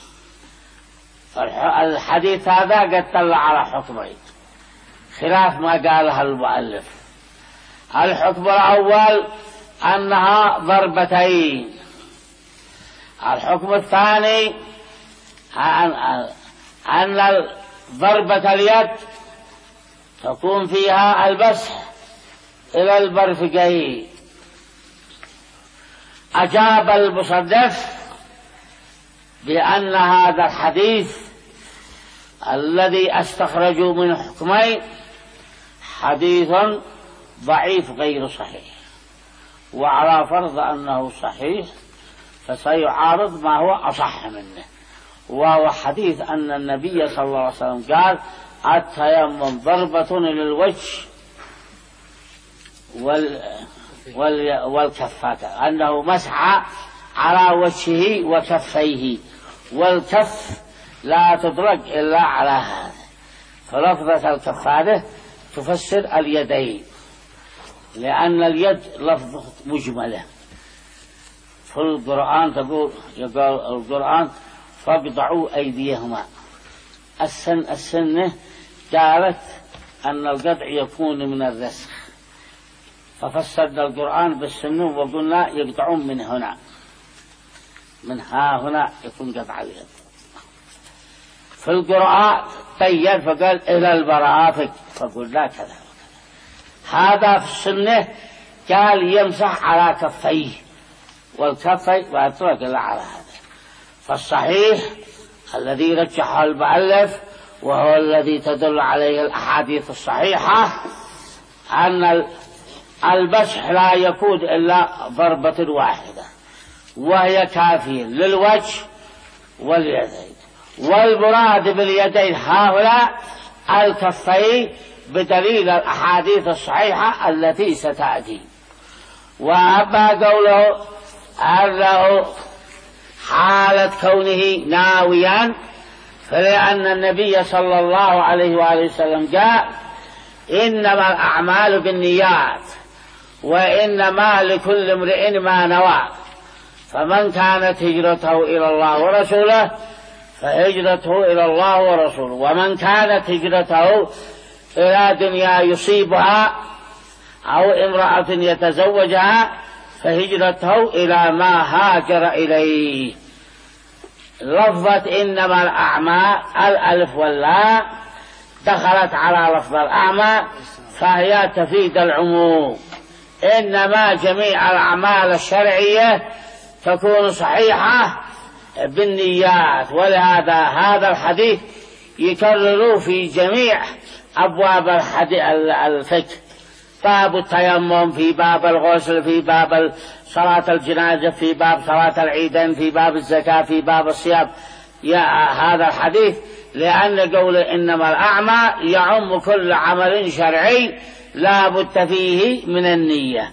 الحديث هذا قد طلع على حكمين خلاف ما قالها المؤلف. الحكم الأول أنها ضربتين. الحكم الثاني أن ضربة اليد تكون فيها المسح إلى المرفقين. أجاب المصنف بأن هذا الحديث الذي استخرجوا من حكمين حديث ضعيف غير صحيح، وعلى فرض أنه صحيح فسيعارض ما هو أصح منه، وهو حديث أن النبي صلى الله عليه وسلم قال التيمم ضربة للوجه وال وال والكفات، أنه مسح على وجهه وكفيه، والكف لا تدرك إلا على هذا. فلفظة الكفارة تفسر اليدين، لأن اليد لفظة مجملة. في القرآن تقول يقول القرآن فاقطعوا أيديهما. السن السنة قالت أن القطع يكون من الرسخ، ففسرنا القرآن بالسن وقلنا يقطعون من هنا، من ها هنا يكون قطع اليد. في القرآن طيب فقال إلى المرافق، فقلنا كذا. هذا في السنة قال يمسح على كفيه والكفي وأترك إلا على هذا. فالصحيح الذي رجحه المؤلف وهو الذي تدل عليه الأحاديث الصحيحة أن المسح لا يكون إلا ضربة واحدة، وهي كافية للوجه واليدين. والمراد باليدين هؤلاء الكفين بدليل الأحاديث الصحيحة التي ستأتي. وأما قوله أنه حالة كونه ناويا، فلأن النبي صلى الله عليه وآله وسلم قال إنما الأعمال بالنيات وإنما لكل امرئ ما نوى، فمن كانت هجرته إلى الله ورسوله فهجرته إلى الله ورسوله، ومن كانت هجرته إلى دنيا يصيبها أو امرأة يتزوجها فهجرته إلى ما هاجر إليه. لفظة إنما الأعمال الألف واللام دخلت على لفظ الأعمى، فهي تفيد العموم. إنما جميع الأعمال الشرعية تكون صحيحة بالنيات، ولهذا هذا الحديث يكرر في جميع أبواب الفقه، باب التيمم، في باب الغسل، في باب صلاة الجنازة، في باب صلاة العيدين، في باب الزكاة، في باب الصيام. هذا الحديث لأن قول إنما الأعمى يعم كل عمل شرعي لا بد فيه من النية،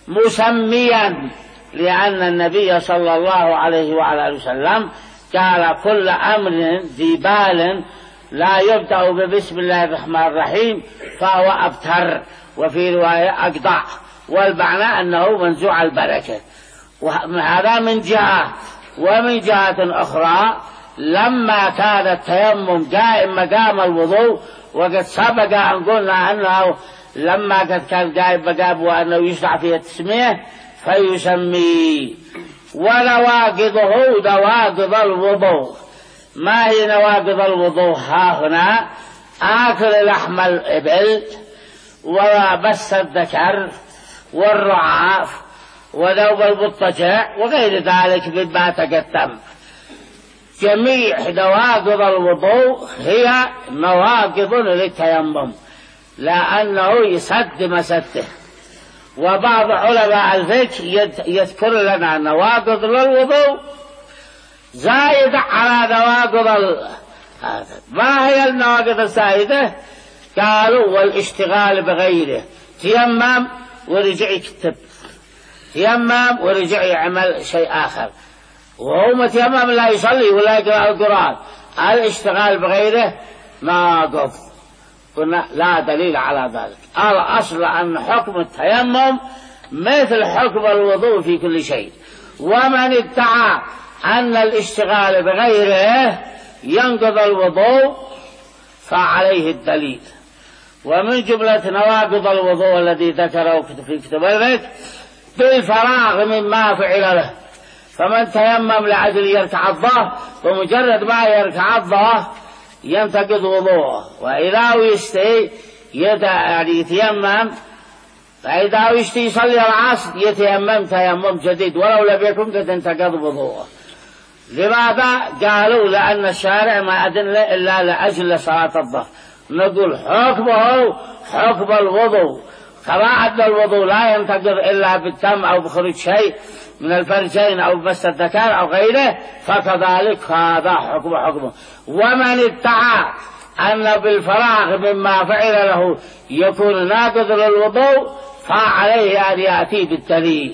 مسميا لأن النبي صلى الله عليه وعلى وسلم قال كل أمر ذي بال لا يبدأ ببسم الله الرحمن الرحيم فهو أبتر، وفي رواية أقطع، والمعنى أنه منزوع البركة. وهذا من جهة. ومن جهة أخرى لما كان التيمم قائم مقام الوضوء، وقد سبق أن قلنا أنه لما قد كان قائم مقام وأنه يشرع فيه التسمية فيسمي. ونواقضه نواقض الوضوء. ما هي نواقض الوضوء؟ ها هنا آكل لحم الإبل ومس الذكر والرعاف ونوم المضطجع وغير ذلك مما تقدم. جميع نواقض الوضوء هي نواقض للتيمم، لأنه يسد مسده. وبعض علماء الفقه يذكر لنا نواقض للوضوء زائد على نواقض ال... ما هي النواقض الزائدة؟ قالوا والاشتغال بغيره، تيمم ورجع يكتب، تيمم ورجع يعمل شيء آخر، وهو متيمم لا يصلي ولا يقرأ القرآن. الاشتغال بغيره ناقض، قلنا لا دليل على ذلك. الأصل أن حكم التيمم مثل حكم الوضوء في كل شيء. ومن ادعى أن الاشتغال بغيره ينقض الوضوء فعليه الدليل. ومن جملة نواقض الوضوء الذي ذكره في كتاب الفقه بالفراغ مما فعل له، فمن تيمم لأجل يركع الظهر بمجرد ما يركع الظهر ينتقض وضوءه، وإذا يشتي يعني يتيمم، فإذا يشتي يصلي العصر يتيمم تيمم جديد ولو لم يكن قد انتقض وضوءه. لماذا؟ قالوا لأن الشارع ما أذن إلا لأجل صلاة الظهر. نقول حكمه حكم الوضوء، كما أن الوضوء لا ينتقض إلا بالدم أو بخروج شيء من الفرجين أو بمس الذكر أو غيره، فكذلك هذا حكم حكمه. ومن ادعى أن بالفراغ مما فعل له يكون ناقض للوضوء فعليه أن يأتي بالدليل.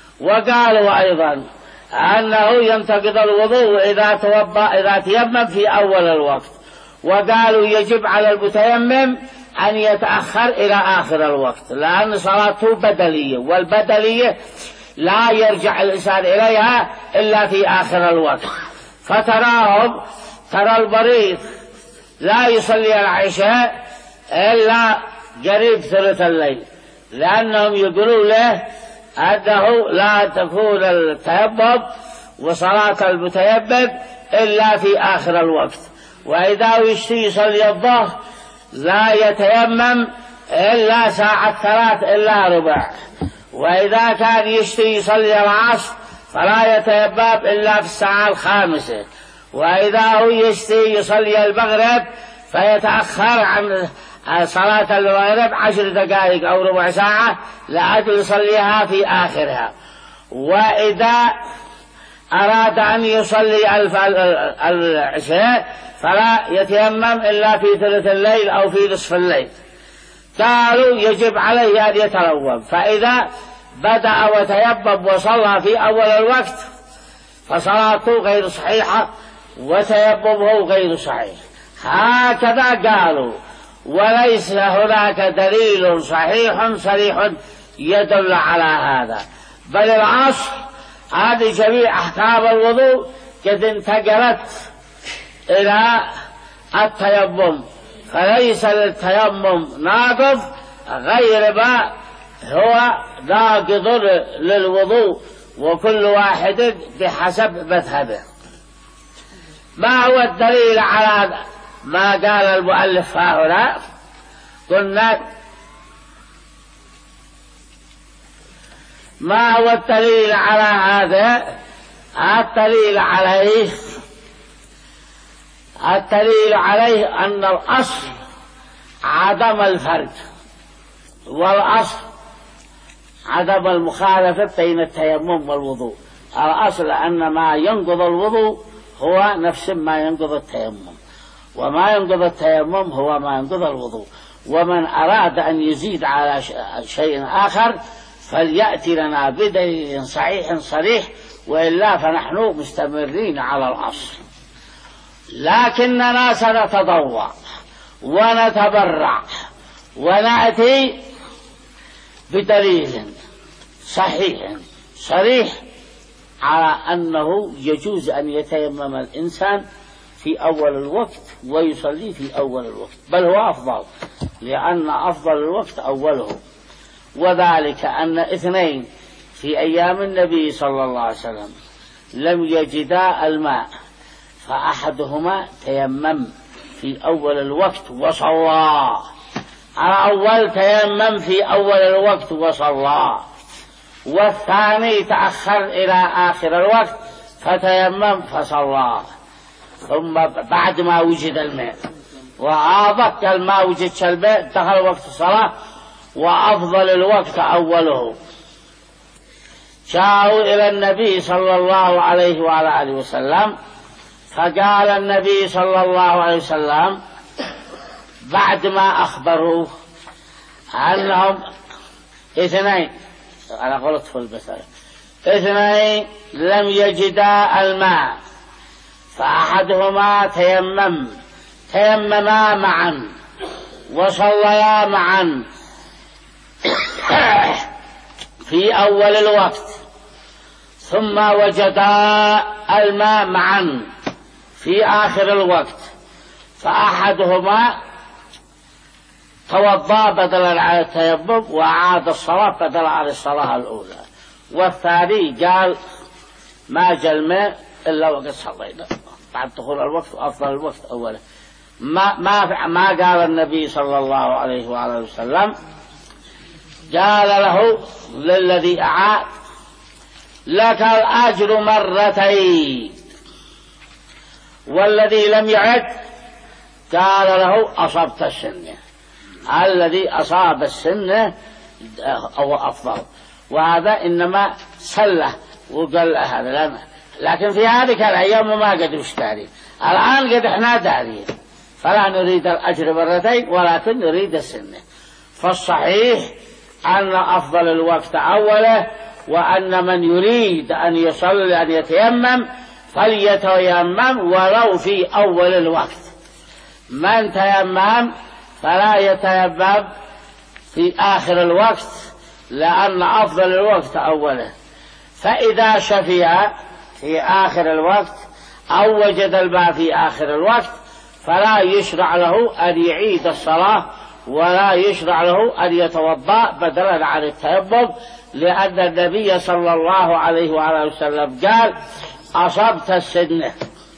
وقالوا أيضا أنه ينتقض الوضوء إذا توضأ إذا تيمم في أول الوقت، وقالوا يجب على المتيمم أن يتأخر إلى آخر الوقت، لأن صلاته بدلية، والبدلية لا يرجع الإنسان إليها إلا في آخر الوقت. فتراهم ترى المريض لا يصلي العشاء إلا قريب ثلث الليل، لأنهم يقولون له أنه لا تكون التيمم وصلاة المتيمم إلا في آخر الوقت، وإذا يشتي يصلي الظهر لا يتيمم إلا ساعة ثلاث إلا ربع، وإذا كان يشتي يصلي العصر فلا يتيمم إلا في الساعة الخامسة، وإذا هو يشتي يصلي المغرب فيتأخر عن صلاة المغرب عشر دقائق أو ربع ساعة لأجل يصليها في آخرها. وإذا أراد أن يصلي العشاء فلا يتيمم إلا في ثلث الليل أو في نصف الليل. قالوا يجب عليه أن يتلوم، فإذا بدأ وتيمم وصلى في أول الوقت فصلاته غير صحيحة وتيممه غير صحيح. هكذا قالوا، وليس هناك دليل صحيح صريح يدل على هذا، بل العصر هذه جميع أحكام الوضوء قد انتقلت إلى التيمم، فليس للتيمم ناقض غير ما هو ناقض للوضوء، وكل واحد بحسب مذهبه. ما هو الدليل على ما قال المؤلف هنا؟ قلنا ما هو الدليل على هذا؟ الدليل عليه الدليل عليه أن الأصل عدم الفرق، والأصل عدم المخالفة بين التيمم والوضوء. الأصل أن ما ينقض الوضوء هو نفس ما ينقض التيمم، وما ينقض التيمم هو ما ينقض الوضوء. ومن أراد أن يزيد على شيء آخر فليأتي لنا بدليل صحيح صريح، وإلا فنحن مستمرين على الأصل. لكننا سنتضوع ونتبرع ونأتي بدليل صحيح صريح على أنه يجوز أن يتيمم الإنسان في أول الوقت ويصلي في أول الوقت، بل هو أفضل، لأن أفضل الوقت أوله. وذلك أن اثنين في أيام النبي صلى الله عليه وسلم لم يجدا الماء، فأحدهما تيمم في أول الوقت وصلى، على أول تيمم في أول الوقت وصلى، والثاني تأخر إلى آخر الوقت فتيمم فصلى، ثم بعد ما وجد الماء. وهذا ما وجدش الماء دخل وقت الصلاة، وأفضل الوقت أوله. جاءوا إلى النبي صلى الله عليه وعلى آله وسلم، فقال النبي صلى الله عليه وسلم بعد ما أخبروه أنهم اثنين، أنا غلط في المثال، اثنين لم يجدا الماء، فأحدهما تيمم تيمما معا وصليا معا في أول الوقت، ثم وجدا الماء معا في آخر الوقت، فأحدهما توضأ بدلا عن التيمم وأعاد الصلاة بدلا عن الصلاة الأولى، والثاني قال ما جاء الماء إلا وقد صلينا بعد دخول الوقت وأفضل الوقت أولا. ما ما ما قال النبي صلى الله عليه وآله وسلم، قال له للذي أعاد لك الأجر مرتين، والذي لم يعد قال له أصبت السنة. الذي أصاب السنة أو أفضل، وهذا إنما سله وقال هذا لنا، لكن في هذه الأيام ما قد اشتري، الآن قد احنا دارين، فلا نريد الأجر مرتين ولكن نريد السنة. فالصحيح أن أفضل الوقت أوله، وأن من يريد أن يصلي أن يتيمم فليتيمم ولو في أول الوقت. من تيمم فلا يتيمم في آخر الوقت، لأن أفضل الوقت أوله. فإذا شفي في آخر الوقت أو وجد الماء في آخر الوقت فلا يشرع له أن يعيد الصلاة ولا يشرع له أن يتوضأ بدلا عن التيمم، لأن النبي صلى الله عليه وآله وسلم قال أصبت السنة.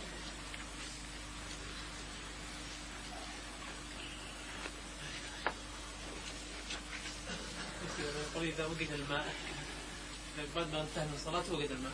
إذا وجد الماء بعد ما انتهى من الصلاة وجد الماء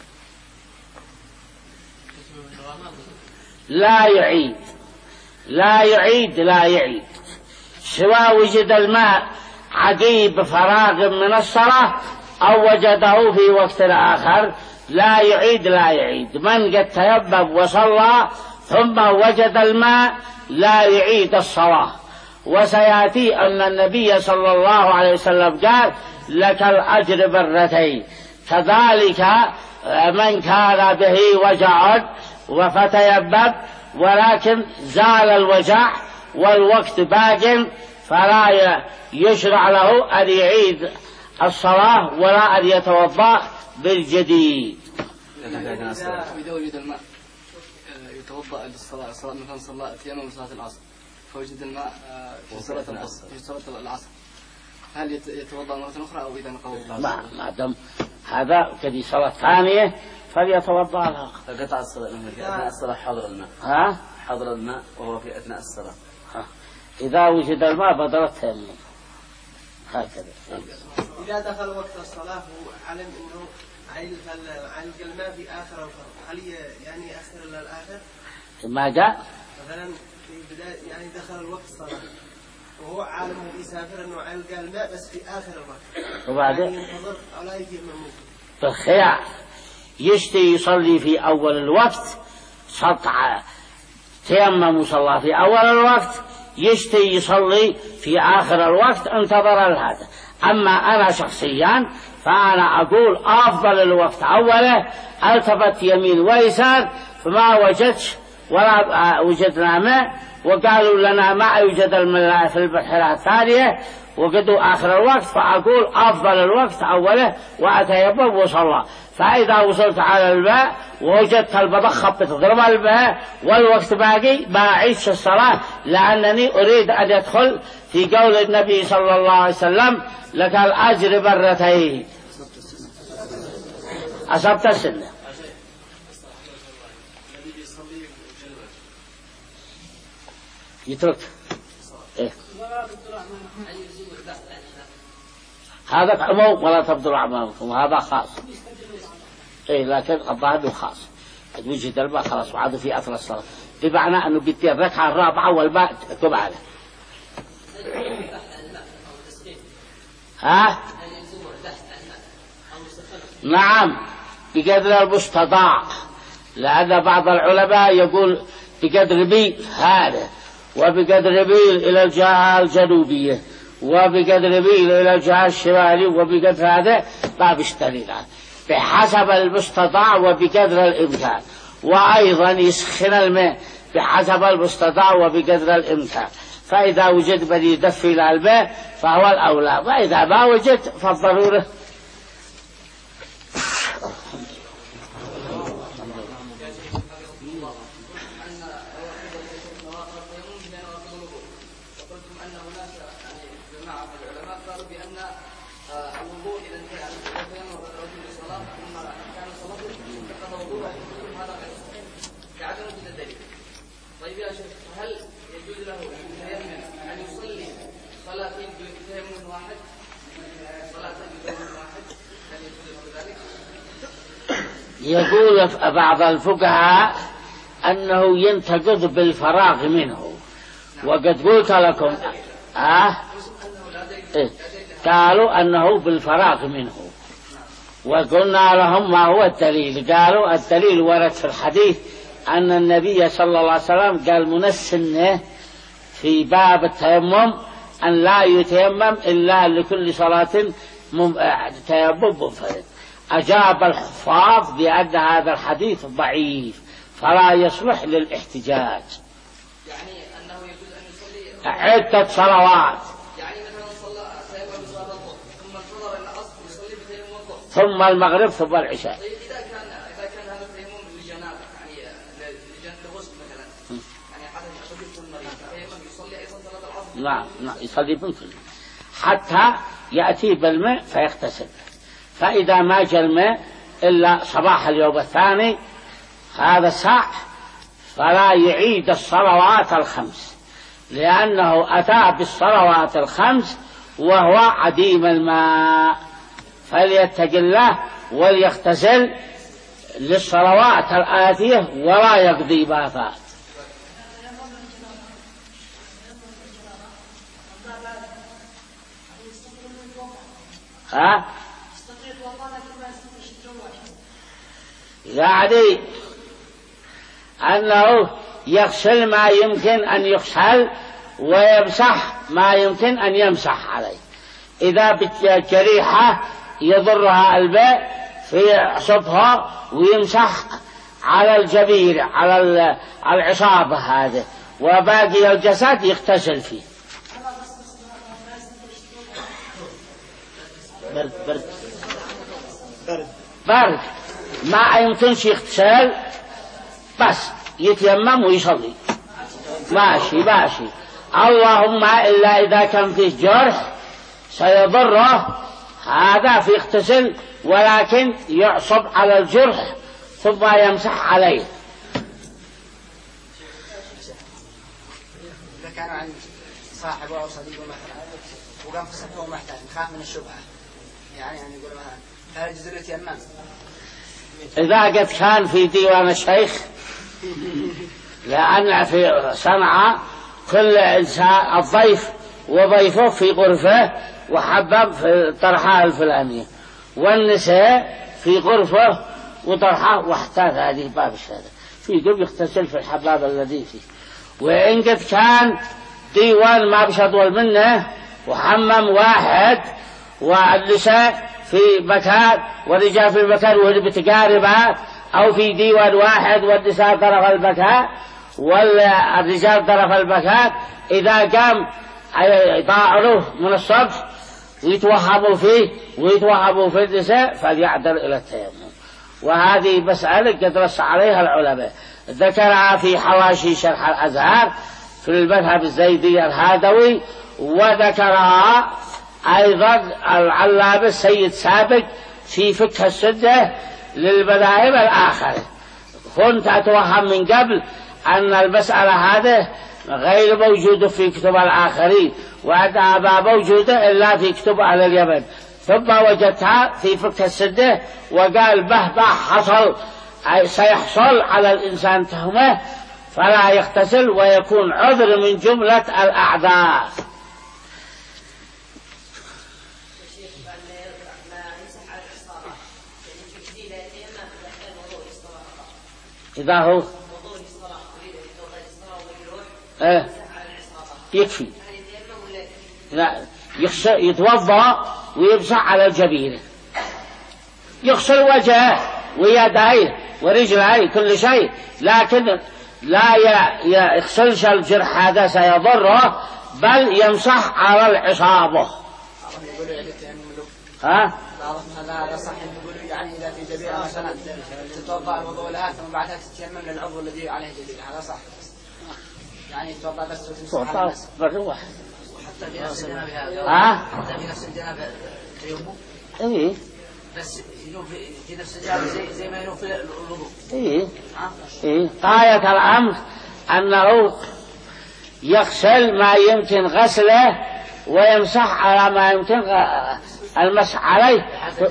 لا يعيد لا يعيد لا يعيد سواء وجد الماء عقيب فراغ من الصلاة أو وجده في وقت آخر، لا يعيد لا يعيد. من قد تيمم وصلى ثم وجد الماء لا يعيد الصلاة. وسيأتي أن النبي صلى الله عليه وسلم قال لك الأجر مرتين. كذلك من كان به وجع وفتيمم ولكن زال الوجع والوقت باق فلا يشرع له أن يعيد الصلاة ولا أن يتوضأ بالجديد. إذا وجد الماء يتوضأ للصلاة، صلاة مثلا صلاة التيمم صلاة العصر، فوجد الماء في صلاة العصر في صلاة العصر، هل يتوضأ مرة أخرى أو إذا نقضى؟ ما ما دام هذا كذي صلاة ثانية فليتوضأ لها. فقطع الصلاة أثناء الصلاة حضر الماء. ها؟ حضر الماء وهو في أثناء الصلاة. ها. إذا وجد الماء بدل التيمم هكذا. إذا دخل وقت الصلاة وعلم إنه علق الماء في آخر الفرض، هل يعني أخر إلى الآخر؟ ما جاء؟ مثلا في بداية يعني دخل الوقت الصلاة وهو عالم يسافر إنه علق الماء بس في آخر الوقت، وبعدين يعني ينتظر أو لا يتيمم. بالخيار يشتي يصلي في أول الوقت سطع تيمم وصلى في أول الوقت، يشتي يصلي في آخر الوقت انتظر هذا. أما أنا شخصيا فأنا أقول أفضل الوقت أوله، التفت يمين ويسار فما وجدت ولا وجدنا ماء وقالوا لنا ما يوجد الماء في البحيرة الثانية وقدوا آخر الوقت، فأقول أفضل الوقت أوله وأتيمم وصلى. فإذا وصلت على الماء ووجدت المضخة بتضرب الماء والوقت باقي ما أعيدش الصلاة، لأنني أريد أن يدخل في قول النبي صلى الله عليه وسلم لك الأجر مرتين. أصبت السنة. يترك إيه؟ هذا عموم ولا تبدل أعمامكم، هذا خاص. إيه لكن الظاهر خاص. وجد الماء خلاص وعادوا في أثر الصلاة، بمعنى أنه بدي الركعة الرابعة والماء تكتب عليه. ها؟ نعم بقدر المستطاع، لأن بعض العلماء يقول بقدر ميل هذا، وبقدر ميل إلى الجهة الجنوبية، وبقدر ميل إلى الجهة الشمالية، وبقدر هذا ما بيشتري بحسب المستطاع وبقدر الإمكان. وأيضا يسخن الماء بحسب المستطاع وبقدر الإمكان. فإذا وجد من يدفي إلى الماء فهو الأولى، وإذا ما وجد فالضرورة طيب يا شيخ، هل يجوز له أن يصلي صلاتين بتيمم واحد؟ صلاتين بتيمم واحد، هل يجوز له ذلك؟ يقول بعض الفقهاء أنه ينتقض بالفراغ منه، وقد قلت لكم آه إيه؟ قالوا أنه بالفراغ منه، وقلنا لهم ما هو الدليل. قالوا الدليل ورد في الحديث أن النبي صلى الله عليه وسلم قال من السنة في باب التيمم أن لا يتيمم إلا لكل صلاة تيمم منفرد. أجاب الحفاظ بأن هذا الحديث ضعيف فلا يصلح للاحتجاج. يعني أنه يجوز أن يصلي عدة صلوات، يعني مثلا صلى تيمم بصلاة الظهر ثم انتظر العصر يصلي بتيمم الظهر ثم المغرب ثم العشاء. طيب إذا كان إذا كان هذا التيمم لجنابة، يعني لجنابة الغسل مثلا، يعني حدث قد يكون مريض تيمم يصلي أيضا صلاة العصر؟ نعم نعم يصلي بكل حتى يأتي بالماء فيغتسل، فإذا ما جاء الماء إلا صباح اليوم الثاني هذا ساعة فلا يعيد الصلوات الخمس، لأنه أتى بالصلوات الخمس وهو عديم الماء، فليتق الله وليغتسل للصلوات الآتية ولا يقضي ما فات. ها؟ يعني أنه يغسل ما يمكن أن يغسل ويمسح ما يمكن أن يمسح عليه. إذا بالجريحة يضرها الماء فيعصبها ويمسح على الجبير على العصابة هذه، وباقي الجسد يغتسل فيه. برد برد برد برد ما يمكنش يغتسل بس يتيمم ويصلي ماشي ماشي. اللهم إلا إذا كان فيه جرح سيضره هذا فيغتسل، ولكن يعصب على الجرح ثم يمسح عليه. إذا كان عند صاحبه أو صديقه مثلا وقام في السفر ومحتاج يخاف من الشبهة، يعني يعني يقول مثلا هل يجوز له يتيمم؟ إذا قد كان في ديوان الشيخ، لأن في صنعاء كل إنسان الضيف وضيفه في غرفة وحبب في الطرحة الفلانية، والنساء في غرفة وطرحة واحتاج هذه باب الشهادة في قبل يغتسل في الحباب الذي فيه. وإن قد كان ديوان ما بشطول منه وحمم واحد والنساء في مكان والرجال في المكان وهي بتقاربات، أو في ديوان واحد والنساء طرف المكان والرجال طرف المكان، إذا قام يطاعنوه من الصبح ويتوهموا فيه ويتوهموا في النساء فليعدل إلى التيمم. وهذه مسألة قد رص عليها العلماء، ذكرها في حواشي شرح الأزهار في المذهب الزيدي الهادوي، وذكرها أيضا العلامة السيد سابق في فقه السنة للمذاهب الآخرة. كنت أتوهم من قبل أن المسألة هذه غير موجودة في كتب الآخرين وأنها ما موجودة إلا في كتب أهل اليمن، ثم وجدتها في فقه السنة وقال مهما حصل أي سيحصل على الإنسان تهمه فلا يغتسل ويكون عذر من جملة الأعذار. إذا هو إيه يكفي لا يتوضأ ويمسح على الجبيرة، يغسل وجهه ويديه ورجليه كل شيء، لكن لا يغسلش الجرح هذا سيضره، بل يمسح على العصابة. ها؟ هذا صح يقولوا يعني إذا في جبيرة مثلا تتوضأ الوضوء لها ثم بعدها تتيمم للعضو الذي عليه جبيرة، هذا صح؟ يعني تتوضأ بس وتمسح على مرة واحدة. وحتى في نفس الجنابة ها؟ حتى في نفس الجنابة تيمم؟ إيه بس ينوب في نفس الجهة زي زي ما ينوب في الوضوء. إيه إيه غاية الأمر أنه يغسل ما يمكن غسله ويمسح على ما يمكن المسح عليه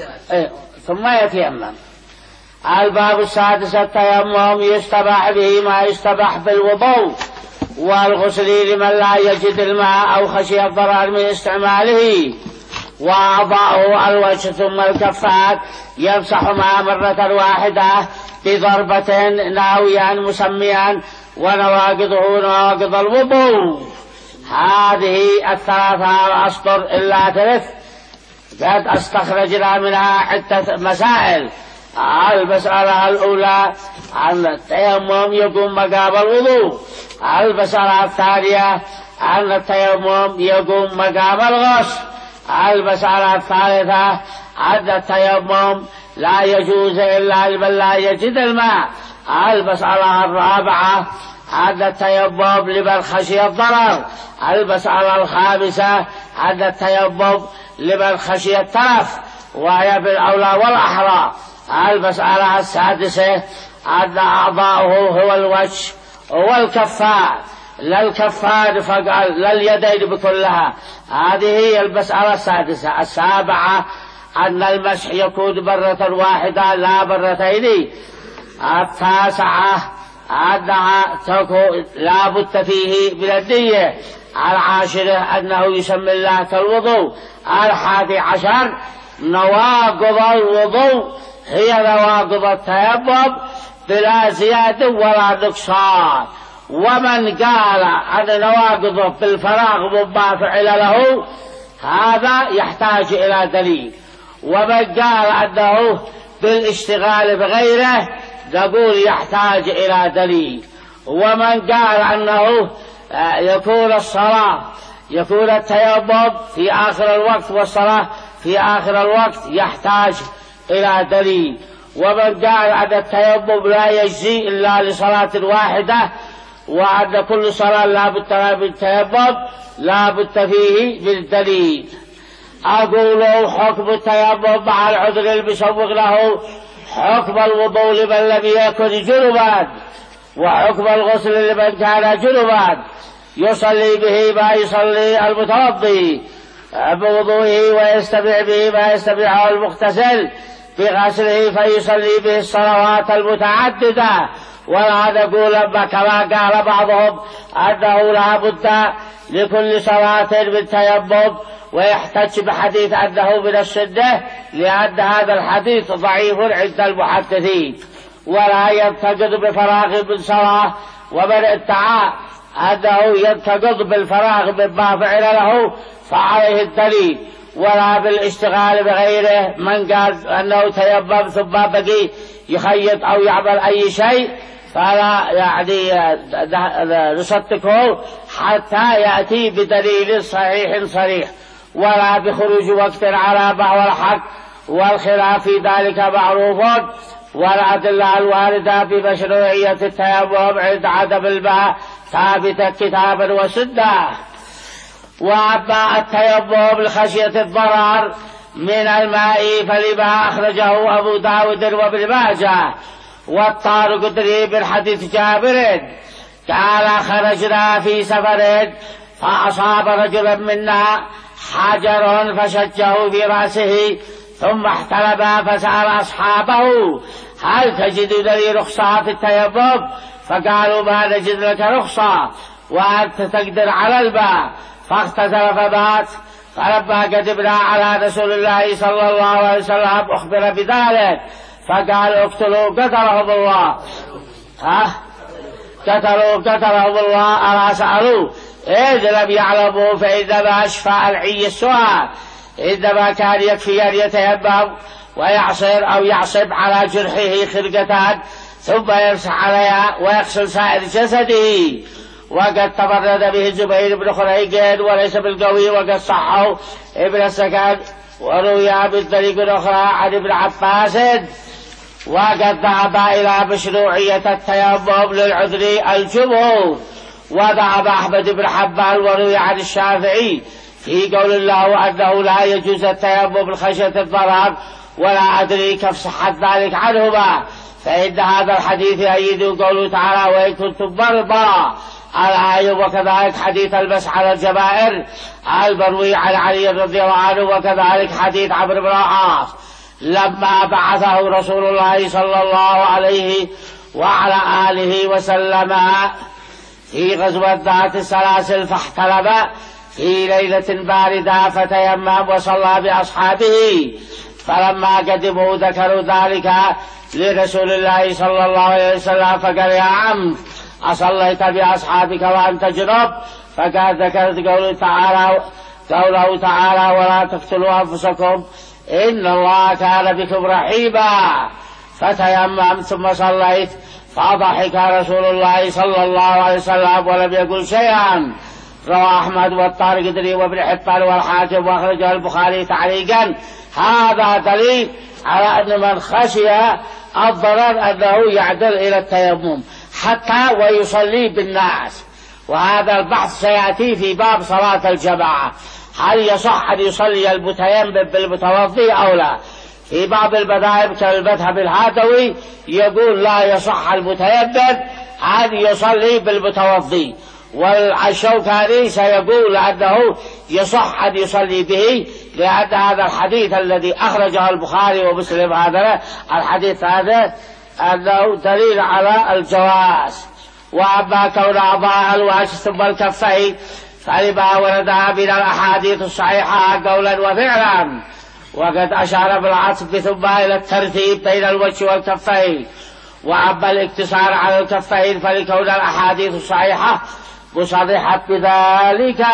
ثم يتيمم. الباب السادس التيمم يستباح به ما يستباح بالوضوء والغسل لمن لا يجد الماء أو خشي الضرر من استعماله. وأعضاؤه الوجه ثم الكفات يمسح ما مرة واحدة بضربة ناويا مسميا ونواقضه نواقض الوضوء. هذه الثلاثة الأسطر إلا ثلاث قد استخرجنا منها عدة مسائل. المسألة الأولى أن التيمم يقوم مقام الوضوء. المسألة الثانية أن التيمم يقوم مقام الغسل. المسألة الثالثة أن التيمم لا يجوز إلا لمن لا يجد الماء. المسألة الرابعة أن التيمم لمن خشي الضرر. المسألة الخامسة أن التيمم لمن خشي التلف وهي بالأولى والأحرى. المسألة السادسة أن أعضاؤه هو الوجه والكفان لا الكفان فقط لا اليدين بكلها. هذه هي المسألة السادسة. السابعة أن المسح يكون مرة واحدة لا مرتين. التاسعة أنها تكون لا بد فيه من النية. العاشرة أنه يسمى الله كالوضوء. الحادي عشر نواقض الوضوء هي نواقض التيمم بلا زيادة ولا نقصان. ومن قال أن نواقضه بالفراغ مما فعل له هذا يحتاج إلى دليل. ومن قال أنه بالاشتغال بغيره نقول يحتاج إلى دليل. ومن قال أنه يكون الصلاة يكون التيمم في آخر الوقت والصلاة في آخر الوقت يحتاج إلى دليل. ومن قال أن التيمم لا يجزي إلا لصلاة واحدة وأن كل صلاة لا بد لها من تيمم لا بد فيه من دليل. أقول حكم التيمم مع العذر المسوغ له حكم الوضوء لمن لم يكن جنبا وحكم الغسل لمن كان جنبا يصلي به ما يصلي المتوضي بوضوئه ويستبع به ما يستبعه المغتسل بغسله فيصلي به الصلوات المتعددة. ولا نقول كما قال بعضهم أنه لا بد لكل صلاة من تيمم ويحتج بحديث أنه من السنة لأن هذا الحديث ضعيف عند المحدثين. ولا ينتقد بفراغ من صلاة. ومن ادعى أنه ينتقد بالفراغ مما فعل له فعليه الدليل. ولا بالاشتغال بغيره. من قال أنه تيمم ثم بقي يخيط أو يعمل أي شيء فلا يعني نصدقه حتى يأتي بدليل صحيح صريح. ولا بخروج وقت على بعض الحق والخلاف في ذلك معروف. والأدلة الواردة بمشروعية التيمم عند عدم الماء ثابتة كتابا وسنة. وأما التيمم لخشية الضرر من الماء فلما أخرجه أبو داود وابن ماجه والطارقطني من حديث جابر قال خرجنا في سفر فأصاب رجلا منا حجر فشجه في رأسه ثم احتلب فسأل أصحابه هل تجدون لي رخصة في التيمم؟ فقالوا ما نجد لك رخصة وأنت تقدر على الماء. فاغتسل فمات. فلما قدمنا على رسول الله صلى الله عليه وسلم أخبر بذلك فقال اقتلوا قتلهم الله. ها قتلوا قتلهم الله. ألا سألوا إذ لم يعلموا فإنما أشفى العي السؤال. إنما كان يكفي أن يتيمم ويعصر أو يعصب على جرحه خرقة ثم يمسح عليها ويغسل سائر جسده. وقد تمرد به الزبير بن خريج وليس بالقوي وقد صحه ابن السكن وروي بالطريق الأخرى عن ابن عباس. وقد ذهب إلى مشروعية التيمم للعذر الجمهور. وذهب أحمد بن حنبل وروي عن الشافعي في قول الله أنه لا يجوز التيمم من خشية الضرر، ولا أدري كيف صحة ذلك عنهما، فإن هذا الحديث يؤيد قوله تعالى وإن كنتم مرضى الآية، وكذلك حديث المسح على الجبائر المروي عن علي رضي الله عنه، وكذلك حديث عمرو بن العاص لما بعثه رسول الله صلى الله عليه وعلى آله وسلم في غزوة ذات السلاسل فاحتلم في ليلة باردة فتيمم وصلى بأصحابه، فلما قدموا ذكروا ذلك لرسول الله صلى الله عليه وسلم فقال يا عم أصليت بأصحابك وأنت جنب؟ فقال ذكرت قوله تعالى قوله تعالى ولا تقتلوا أنفسكم إن الله كان بكم رحيما، فتيمم ثم صليت، فضحك رسول الله صلى الله عليه وسلم ولم يقل شيئا. رواه أحمد والطارقطني وابن حبان والحاكم وأخرجه البخاري تعليقا. هذا دليل على أن من خشي الضرر أنه يعدل إلى التيمم حتى ويصلي بالناس، وهذا البحث سيأتي في باب صلاة الجماعة، هل يصح أن يصلي المتيمم بالمتوضي أو لا؟ في بعض المذاهب كالمذهب الهادوي يقول لا يصح المتيمم أن يصلي بالمتوضي، والشوكاني سيقول أنه يصح أن يصلي به، لأن هذا الحديث الذي أخرجه البخاري ومسلم هذا الحديث هذا أنه دليل على الجواز. وأما كون أعضاء الوجه ثم الكفين فلما وردها من الأحاديث الصحيحة قولا وفعلا، وقد أشار بالعطف ثم إلى الترتيب بين الوجه والكفين. وأما الاقتصار على الكفين فلكون الأحاديث الصحيحة مصرحة بذلك،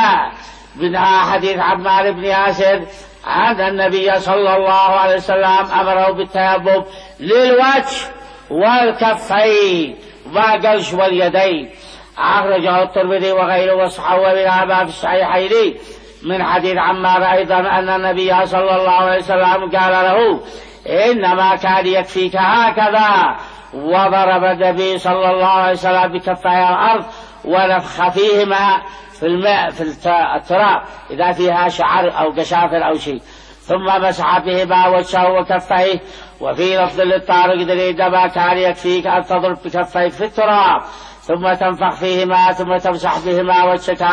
منها حديث عمار بن ياسر أن النبي صلى الله عليه وسلم أمره بالتيمم للوجه والكفين ما قالش واليدين، أخرجه الترمذي وغيره وصححه ومنها ما في الصحيحين من حديث عمار أيضا أن النبي صلى الله عليه وسلم قال له إنما كان يكفيك هكذا، وضرب النبي صلى الله عليه وسلم بكفيه الأرض ونفخ فيهما في الماء في التراب إذا فيها شعر أو قشافر أو شيء، ثم مسح بهما وجهه وكفيه. وفي لفظ للطارقطني إنما كان يكفيك أن تضرب بكفيك في التراب ثم تنفخ فيهما ثم تمسح بهما وجهك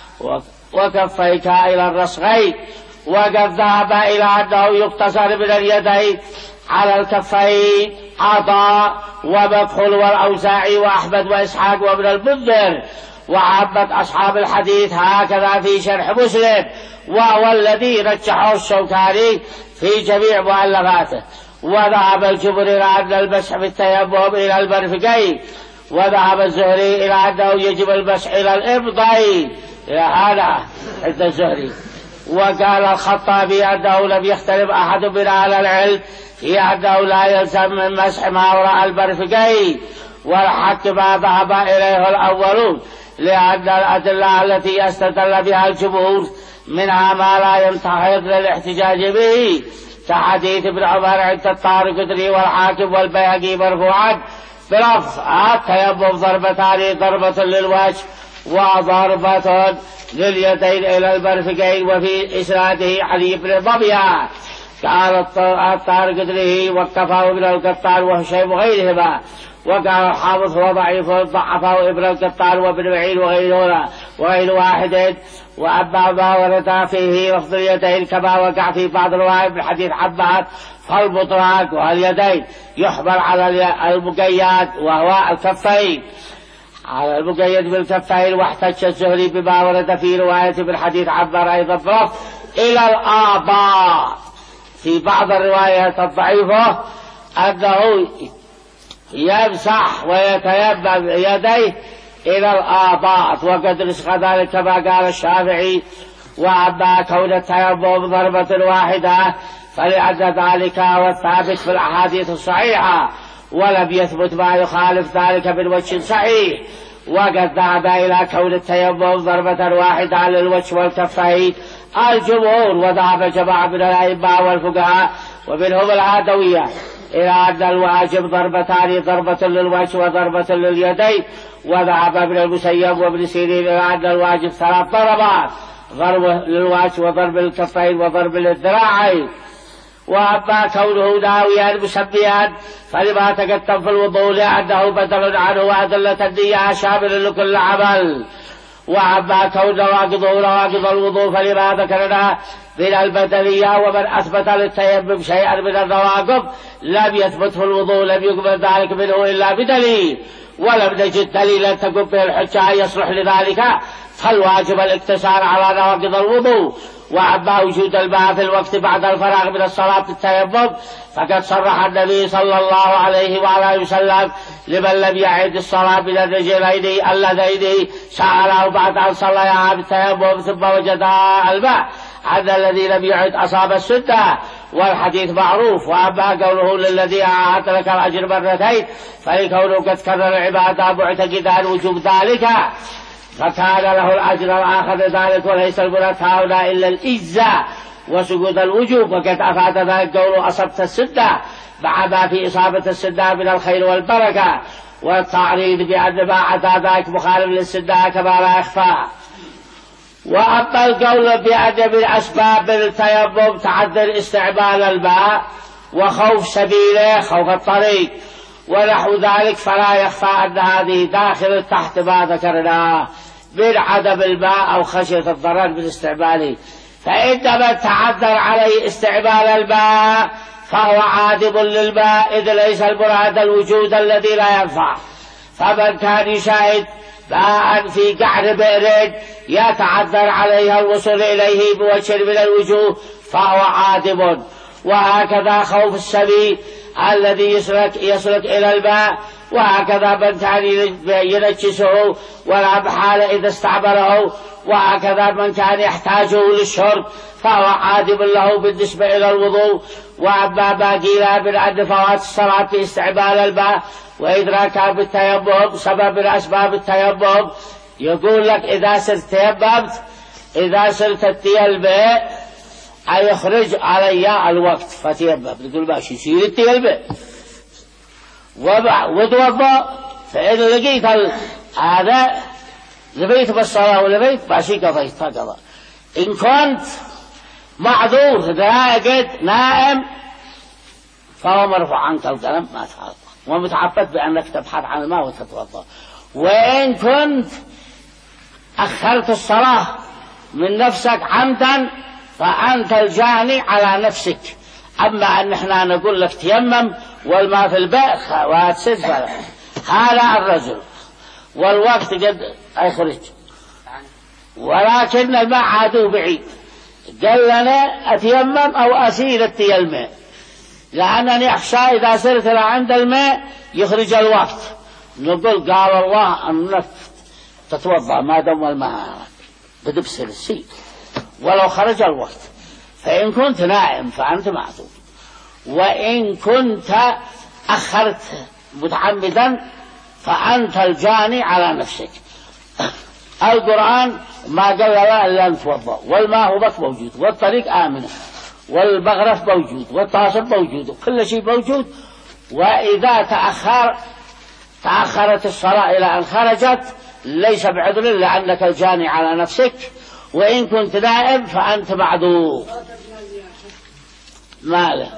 وكفيك إلى الرسغين. وقد ذهب إلى أنه يقتصر من اليدين على الكفين عطاء ومكحول والأوزاعي وأحمد وإسحاق وابن المنذر وعامة أصحاب الحديث هكذا في شرح مسلم، وهو الذي رجحه الشوكاني في جميع مؤلفاته. وذهب الجمهور إلى أن المسح بالتيمم إلى المرفقين، وذهب الزهري إلى أنه يجب المسح إلى الإبطين إلى هذا عند الزهري. وقال الخطابي أنه لم يختلف أحد من أهل العلم في أنه لا يلزم من مسح ما وراء المرفقين، والحق ما ذهب إليه الأولون، لأن الأدلة التي استدل بها الجمهور منها ما لا ينتهض للاحتجاج به كحديث ابن عمر عند الطارقطني والحاكم والبيهقي مرفوعا بلفظ التيمم ضربتان، ضربة للوجه وضربة لليدين إلى المرفقين. وفي إسناده علي بن ضبيعة قال الطارقطني وكفاه ابن القطان وهشيم وغيرهما، وقال الحافظ هو ضعيف ضعفه ابن القطان وابن معين وغيره وغير واحد. وأما ما ورد فيه لفظ اليدين كما وقع في بعض الروايات من حديث عباد فالمطلق واليدين يحمل على المقيد وهو الكفين على المقيد بالكفين. واحتج الزهري بما ورد في رواية من حديث عباد أيضا بلفظ إلى الآباء. في بعض الروايات الضعيفة أنه يمسح ويتيمم يديه إلى الآباط، وقد نسخ ذلك كما قال الشافعي. وأما كون التيمم ضربة واحدة فلأن ذلك هو الثابت في الأحاديث الصحيحة، ولم يثبت ما يخالف ذلك من وجه صحيح. وقد ذهب إلى كون التيمم ضربة واحدة للوجه والكفين الجمهور، وذهب جماعة من الأئمة والفقهاء ومنهم العادوية إلى أن الواجب ضربتان، ضربة للوجه وضربة لليدين. وذهب ابن المسيب وابن سيرين إلى أن الواجب ثلاث ضربات، ضرب للوجه وضرب الكفين وضرب للذراعين. وأما كونه ناويا مسميا فلما تقدم في الوضوء لأنه بدل عنه وأدلة النية شامل لكل عمل. وأما كون نواقضه نواقض الوضوء فلما ذكرنا من البدنية، ومن أثبت للتيمم شيئا من النواقض لم يثبته الوضوء لم يقبل ذلك منه إلا بدليل، ولم نجد دليلا تقوم به الحجة أن يصلح لذلك، فالواجب الاقتصار على نواقض الوضوء. وأما وجود الماء في الوقت بعد الفراغ من الصلاة بالتيمم فقد صرح النبي صلى الله عليه وعلى وسلم لمن لم يعد الصلاة من الرجلين اللذين سأله بعد أن صليا بالتيمم ثم وجد الماء أن الذي لم يعد أصاب السنة، والحديث معروف. وأما قوله للذي أعاد لك الأجر مرتين فلكونه قد كرر العبادة معتقدا وجوب ذلك فكان له الأجر الآخر ذلك، وليس المراد هؤلاء إلا الإجزاء وسجود الوجوب. وقد أفاد ذلك قوله أصبت السنة مع ما في إصابة السنة من الخير والبركة، والتعريض بأن ما عدا ذلك مخالف للسنة كما لا يخفى. وأما القول بأن من أسباب التيمم تعذر استعمال الماء وخوف سبيله خوف الطريق ونحو ذلك، فلا يخفى أن هذه داخل تحت ما ذكرناه من عدم الماء أو خشية الضرر من استعماله. فإن من تعذر عليه استعمال الماء فهو عادم للماء، إذ ليس المراد الوجود الذي لا ينفع. فمن كان يشاهد ماء في قعر بئر يتعذر عليها الوصول إليه بوجه من الوجوه فهو عادم. وهكذا خوف السبي الذي يسلك, يسلك إلى الماء، وهكذا من كان ينجسه ولا محالة إذا استعمله، وهكذا من كان يحتاجه للشرب فهو عادم له بالنسبة إلى الوضوء. وأما ما قيل من أن فوات الصلاة في استعمال الماء وإدراكها بالتيمم سبب من أسباب التيمم، يقول لك إذا صرت تيممت إذا صرت التيمم يخرج علي الوقت فتيمم، يقول ماشي شيل التيمم وتوضأ، فإن لقيت هذا لبيت بالصلاة ولبيت ماشي قضيت فقضى. إن كنت معذور راقد نائم فهو مرفوع عنك القلم ما تتوضأ، ومتعبد بأنك تبحث عن الماء وتتوضأ. وإن كنت أخرت الصلاة من نفسك عمدا فأنت الجاني على نفسك. أما أن احنا نقول لك تيمم والماء في البئر واتسد هذا الرجل والوقت قد يخرج، ولكن الماء عادو بعيد، قال لنا أتيمم أو أسير التيمم، لأنني أخشى إذا سرت عند الماء يخرج الوقت. نقول قال الله أنك تتوضأ ما دام الماء بدبسر السيد ولو خرج الوقت. فإن كنت نائم فأنت معذور، وإن كنت أخرت متعمدا فأنت الجاني على نفسك. القرآن ما قال لا إلا أن توضأ، والماء بك موجود، والطريق آمنة، والمغرف موجود، والطاسب موجود، وكل شيء موجود. وإذا تأخر تأخرت الصلاة إلى أن خرجت ليس بعذر لأنك الجاني على نفسك، وإن كنت نائم فأنت معذور. ما له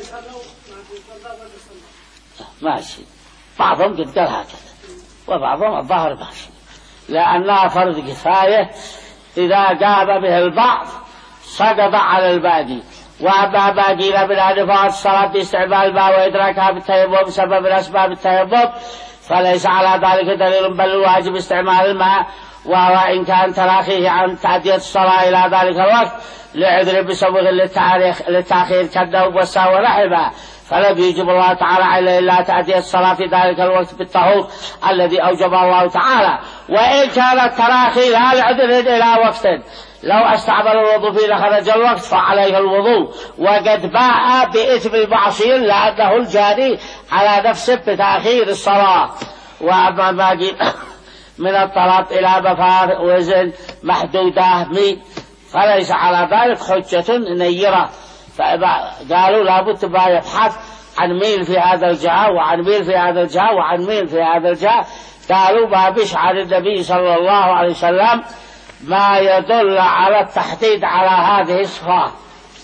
ماشي، بعضهم قد قال هكذا وبعضهم الظاهر ماشي، لأنها فرض كفاية إذا قام به البعض سقط على الباقي. وأما ما قيل من أن فوات الصلاة باستعمال الماء وإدراكها بالتيمم سبب من أسباب التيمم فليس على ذلك دليل، بل الواجب استعمال الماء، وهو إن كان تراخيه عن تأدية الصلاة إلى ذلك الوقت لعذر بسبب للتأخير كالنوم والسهو ونحوه، فلم يجب الله تعالى عليه إلا تأدية الصلاة في ذلك الوقت بالطهور الذي أوجب الله تعالى. وإن كان التراخي لا لعذر إلى وقت لو استعمل الوضوء فيه لخرج الوقت فعليه الوضوء، وقد باء بإثم المعصية لأنه الجاري على نفسه بتأخير الصلاة. وأما ما من الطلب إلى مفار وزن محدودة مين فليس على ذلك حجة نيرة. فقالوا لابد ما يبحث عن ميل في هذا الجهة وعن ميل في هذا الجهة وعن ميل في هذا الجهة. قالوا ما بش عن النبي صلى الله عليه وسلم ما يدل على التحديد على هذه الصفات.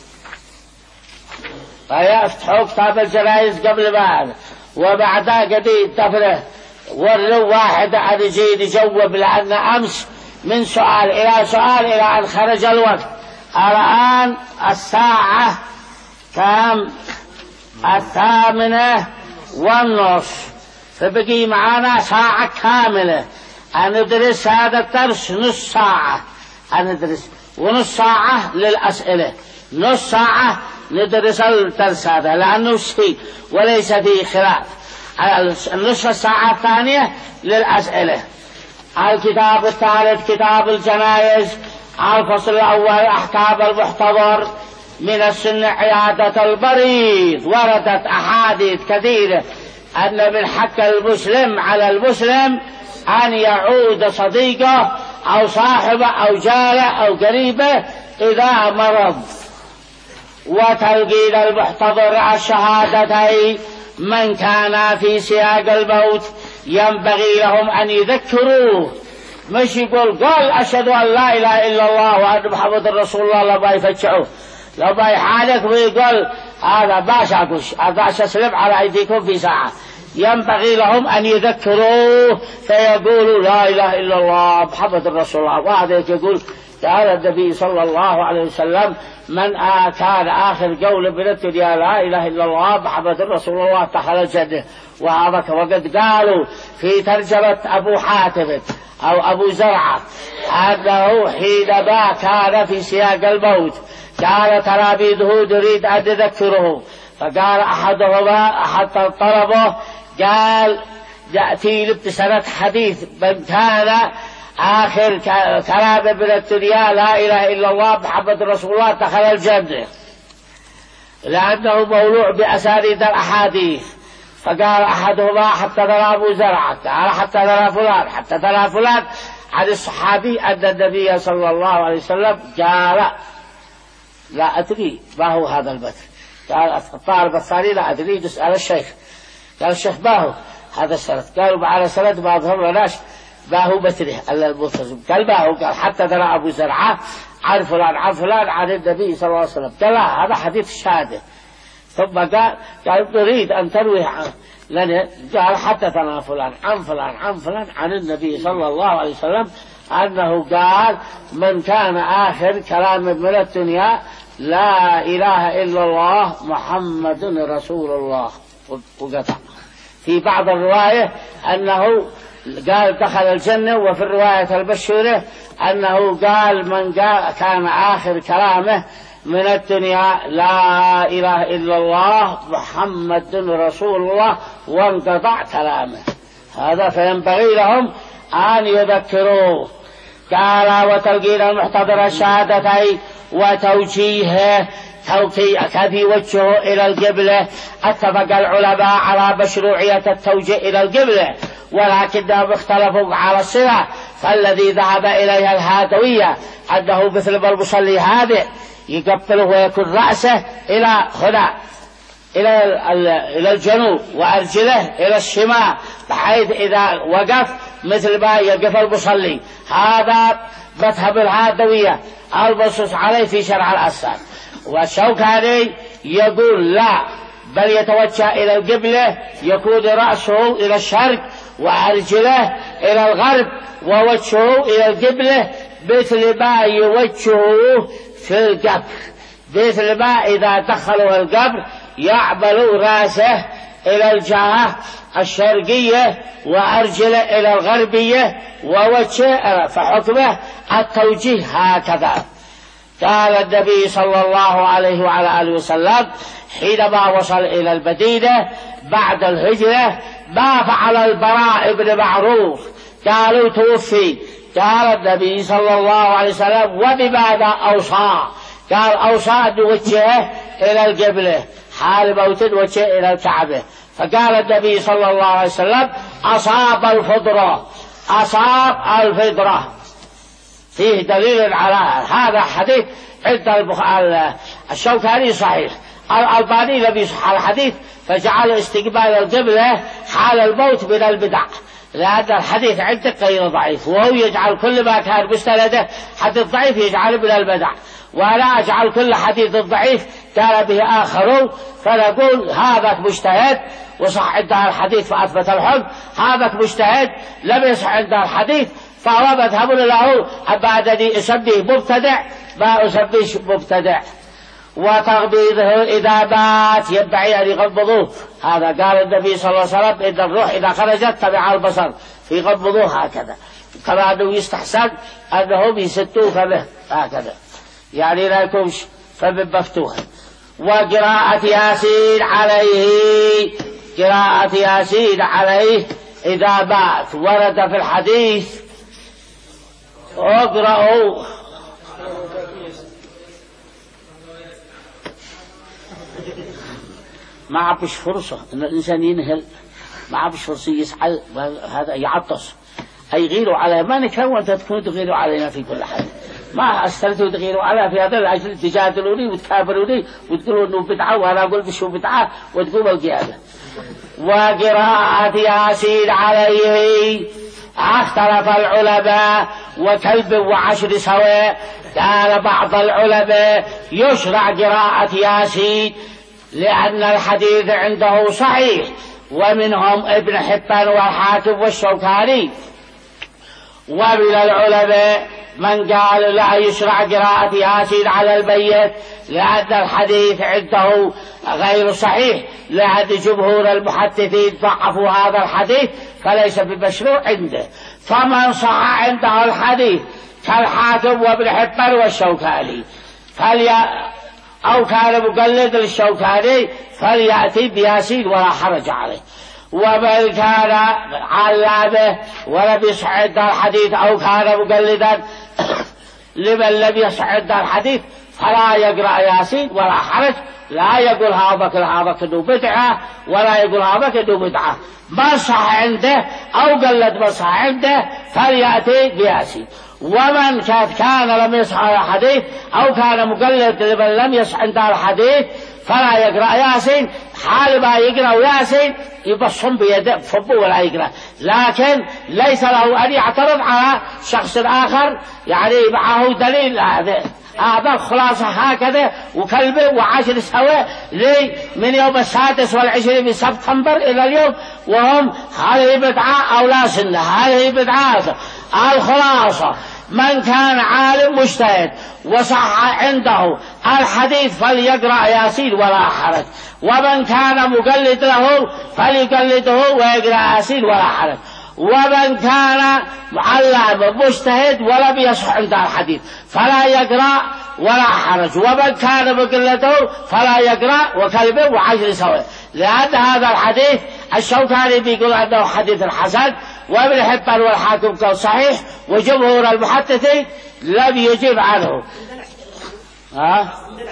فيفتحوا كتاب الجنائز قبل بعد وبعدها قديد دفنه، ولو واحد عاد يجي يجاوب، لأن أمس من سؤال إلى سؤال إلى أن خرج الوقت. الآن الساعة كم؟ الثامنة والنصف، فبقي معنا ساعة كاملة أندرس هذا الدرس. نص ساعة أندرس ونص ساعة للأسئلة، نص ساعة ندرس الدرس هذا لأنه شيء وليس فيه خلاف. النصف الساعة الثانية للأسئلة. الكتاب الثالث كتاب الجنائز. الفصل الأول أحكام المحتضر. من السنة عيادة المريض. وردت أحاديث كثيرة أن من حق المسلم على المسلم أن يعود صديقه أو صاحبه أو جاره أو قريبه إذا مرض. وتلقين المحتضر الشهادتين من كان في سياق الموت ينبغي لهم أن يذكروه، مش يقول قال أشهد أن لا إله إلا الله وأن محمد رسول الله، لا ما يفتشعوه، لو ما يحالك ويقول هذا باش أقولش باش أسلم على أيديكم في ساعة. ينبغي لهم أن يذكروه فيقولوا لا إله إلا الله محمد رسول الله. وهذا يقول قال النبي صلى الله عليه وسلم من كان آخر قول من الدنيا لا إله إلا الله محمد رسول الله دخل الجنة. وهذا وقد قالوا في ترجمة أبو حاتم أو أبو زرعة أنه حينما كان في سياق الموت قال تلاميذه نريد أن نذكره، فقال أحدهما أحد طلبه قال يأتي بسنة حديث من كان آخر كلام من الدنيا لا إله إلا الله محمد رسول الله دخل الجنة، لأنه مولوع بأسانيد الأحاديث. فقال أحدهما حتى ترى أبو زرعة، قال حتى ترى فلان، حتى ترى فلان عن الصحابي أن النبي صلى الله عليه وسلم قال لا أدري ما هو هذا البتر. قال الطالب الثاني لا أدري تسأل الشيخ. قال الشيخ ما هو هذا السند؟ قالوا على سند ما أظهر لناش ما هو بتره إلا الملتزم. قال ما هو؟ قال حتى ترى أبو زرعة عن فلان عن فلان عن النبي صلى الله عليه وسلم. قال لا هذا حديث الشهادة. ثم قال قال نريد أن تروي عنه لنا. قال حتى ترى فلان عن فلان عن فلان عن النبي صلى الله عليه وسلم أنه قال من كان آخر كلام من الدنيا لا إله إلا الله محمد رسول الله. وقطع. في بعض الرواية أنه قال دخل الجنة، وفي الرواية البشيرة أنه قال من قال كان آخر كلامه من الدنيا لا إله إلا الله محمد رسول الله وانقطع كلامه. هذا فينبغي لهم أن يذكروه. قال وتلقين المحتضر الشهادتين وتوجيهه كفي وجهه إلى القبلة. اتفق العلماء على مشروعية التوجيه إلى القبلة، ولكنهم اختلفوا على الصلة. فالذي ذهب إليها الهادوية أنه مثل ما المصلي هذا يقبله ويكون رأسه إلى هنا إلى إلى الجنوب وأرجله إلى الشمال، بحيث إذا وقف مثل ما يقف المصلي. هذا مذهب الهادوية المنصوص عليه في شرع الأسلام. والشوكاني يقول لا، بل يتوجه إلى القبلة، يكون رأسه إلى الشرق وأرجله إلى الغرب ووجهه إلى القبلة، مثل ما يوجهه في القبر، مثل ما إذا دخلوا القبر يعملوا رأسه إلى الجهة الشرقية وأرجله إلى الغربية ووجهه، فحكمه التوجيه هكذا. قال النبي صلى الله عليه وعلى آله وسلم حينما وصل إلى المدينة بعد الهجرة ما فعل البراء بن معروف؟ قالوا توفي. قال النبي صلى الله عليه وسلم وبماذا أوصى؟ قال أوصى أن يوجهه إلى القبلة حال موت وجهه إلى الكعبة. فقال النبي صلى الله عليه وسلم أصاب الفطرة، أصاب الفطرة. فيه دليل على هذا حديث عند الشوكاني صحيح. الألباني لم يصح الحديث فجعل استقبال القبلة حال الموت من البدع، لأن الحديث عندك غير ضعيف، وهو يجعل كل ما كان مستنده حديث ضعيف يجعله من البدع، وأنا أجعل كل حديث ضعيف قال به آخرون، فنقول هذا مجتهد وصح عنده الحديث فأثبت الحكم، هذا مجتهد لم يصح عنده الحديث فهو مذهب له، أبعدني أسميه مبتدع ما أسميه مبتدع. وتغبيضه إذا بات يدعي أن يغمضوه، هذا قال النبي صلى الله عليه وسلم إن الروح إذا خرجت تبع البصر فيغمضوه هكذا، كما أنه يستحسن أنهم يسدوه فمه هكذا يعني لا يكونش فم مفتوح. وقراءة ياسين عليه، قراءة ياسين عليه إذا بات ورد في الحديث اقرأوا ما عبش فرصة إن الإنسان ينهل، ما عبش فرصة يسعى هذا يعطس يغيروا على ما نكره أنت تكون تغيروا علينا في كل حال، ما أستلتوا تغيروا على في هذا الأجل تجادلوني وتكابروني وتقولوا إنه بدعة وأنا أقول بشو بدعة وتقوم القيادة. وقراءة ياسين عليه اختلف العلماء وكلب وعشر سواء، قال بعض العلماء يشرع قراءة ياسين لأن الحديث عنده صحيح، ومنهم ابن حبان والحاكم والشوكاني. ومن العلماء من قال لا يشرع قراءة ياسين على الميت لأن الحديث عنده غير صحيح، لأن جمهور المحدثين ضعفوا هذا الحديث فليس بمشروع عنده. فمن صح عنده الحديث كالحاكم وابن حبان والشوكاني فلي أو كان مقلد للشوكاني فليأتي بياسين ولا حرج عليه. ومن كان علامه ولم يصح عنده الحديث أو كان مقلدا لمن لم يصح عنده الحديث فلا يقرأ ياسين ولا حرج، لا يقول هذا هذا كده بدعة ولا يقول هذا كده بدعة، ما صح عنده أو قلد ما صح عنده فليأتي بياسين. ومن كان لم يصح الحديث أو كان مقلد لمن لم يصح عنده الحديث فلا يقرأ ياسين، حال ما يقرأ ياسين يبصم بيده فبه ولا يقرأ، لكن ليس له أن يعترض على شخص آخر يعني معه دليل. هذا الخلاصة هكذا. وكلبه وعشر سواء لي من يوم السادس والعشرين من سبتمبر إلى اليوم، وهم هذه بدعة أو لا سنة، هذه بدعة. الخلاصة من كان عالم مجتهد وصح عنده الحديث فليقرأ ياسين ولا حرج، ومن كان مقلد له فليقلده ويقرأ ياسين ولا حرج. ومن كان معلم مجتهد ولم يصح عنده الحديث فلا يقرأ ولا حرج، ومن كان مقلده فلا يقرأ وكلبه وعشر سواء، لأن هذا الحديث الشوكاني بيقول أنه حديث الحسن، وابن حبان والحاكم قال صحيح، وجمهور المحدثين لم يجيب عنه. ها؟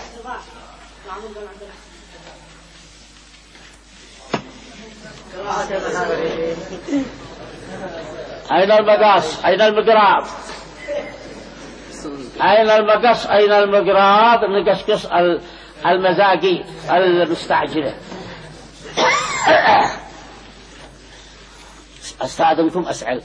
أين المقاس؟ أين المقراض؟ أين المقص؟ أين المقراض؟ نقصقص المزاقي المستعجلة. أستأذنكم أسأل.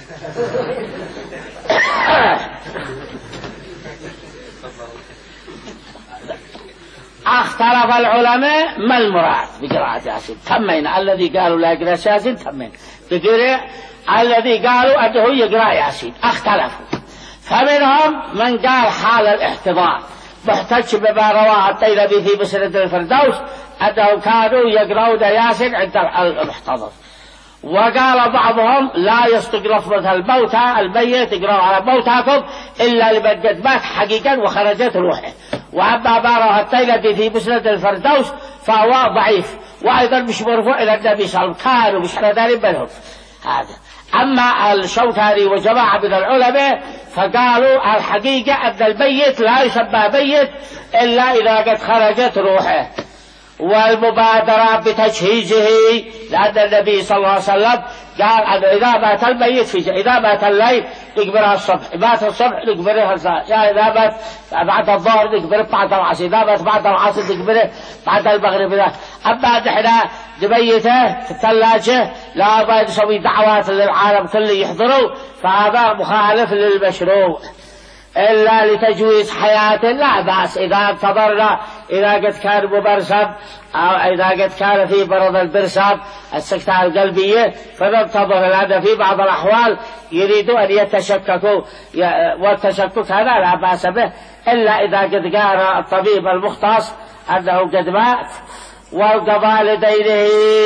اختلف العلماء ما المراد بقراءة ياسين، تمين الذي قالوا لا يقرأ ياسين، تمين بقراءة الذي قالوا أنه يقرأ ياسين، اختلفوا. فمنهم من قال حال الاحتضار محتج بما رواه الطيلبي في مسند الفردوس أنهم كانوا يقرؤون ياسين عند المحتضر. وقال بعضهم لا يصدق لفظة الموتى الميت يقرأوا على موتاكم إلا لمن قد مات حقيقا وخرجت روحه. وأما ما رواه الطيلبي في مسند الفردوس فهو ضعيف وأيضا مش مرفوع إلى النبي صلى الله عليه وسلم، كانوا مش حدثان منهم هذا. أما الشوكاني وجماعة من العلماء فقالوا الحقيقة أن الميت لا يسمى ميت إلا إذا قد خرجت روحه. والمبادرة بتجهيزه، لأن النبي صلى الله عليه وسلم قال إذا مات الميت في إذا مات الليل نقبرها الصبح، مات الصبح نقبرها الظهر، يعني إذا مات بعد الظهر نقبره بعد العصر، إذا مات بعد العصر نقبره بعد المغرب. أما نحن نبيته في الثلاجة لا ما نسوي دعوات للعالم كله يحضروا، فهذا مخالف للمشروع. إلا لتجويز حياته لا بأس إذا انتظرنا، إذا قد كان مبرسم أو إذا قد كان في مرض البرسم السكتة القلبية فننتظر، لأن في بعض الأحوال يريدوا أن يتشككوا، والتشكك هذا لا بأس به، إلا إذا قد قال الطبيب المختص أنه قد مات. والقضاء لدينه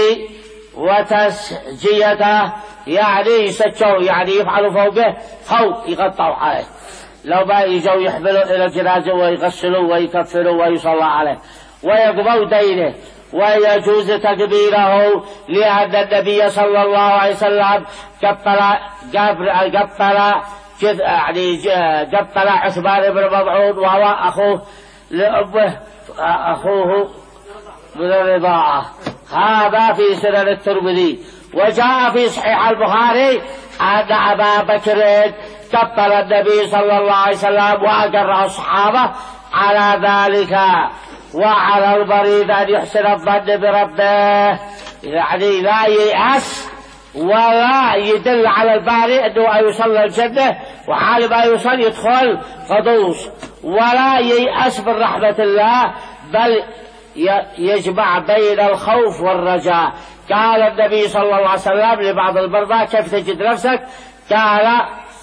وتسجيته يعني يسجوا، يعني يفعلوا فوقه فوق يغطوا عليه، لو ما يجوا يحملوا إلى الجنازة ويغسلوا ويكفروا ويصلى عليه ويقضوا دينه. ويجوز تكبيره لأن النبي صلى الله عليه وسلم قبل قبل قبل يعني قبل عثمان بن مظعون وهو أخوه لأمه أخوه من الرضاعة، هذا في سنن الترمذي. وجاء في صحيح البخاري أن أبا بكر قبل النبي صلى الله عليه وسلم وأقر الصحابة على ذلك. وعلى المريض أن يحسن الظن بربه، يعني لا ييأس ولا يدل على الباري أنه يوصل الجنة وحال ما يوصل يدخل قدوس، ولا ييأس من رحمة الله، بل يجمع بين الخوف والرجاء. قال النبي صلى الله عليه وسلم لبعض المرضى كيف تجد نفسك؟ قال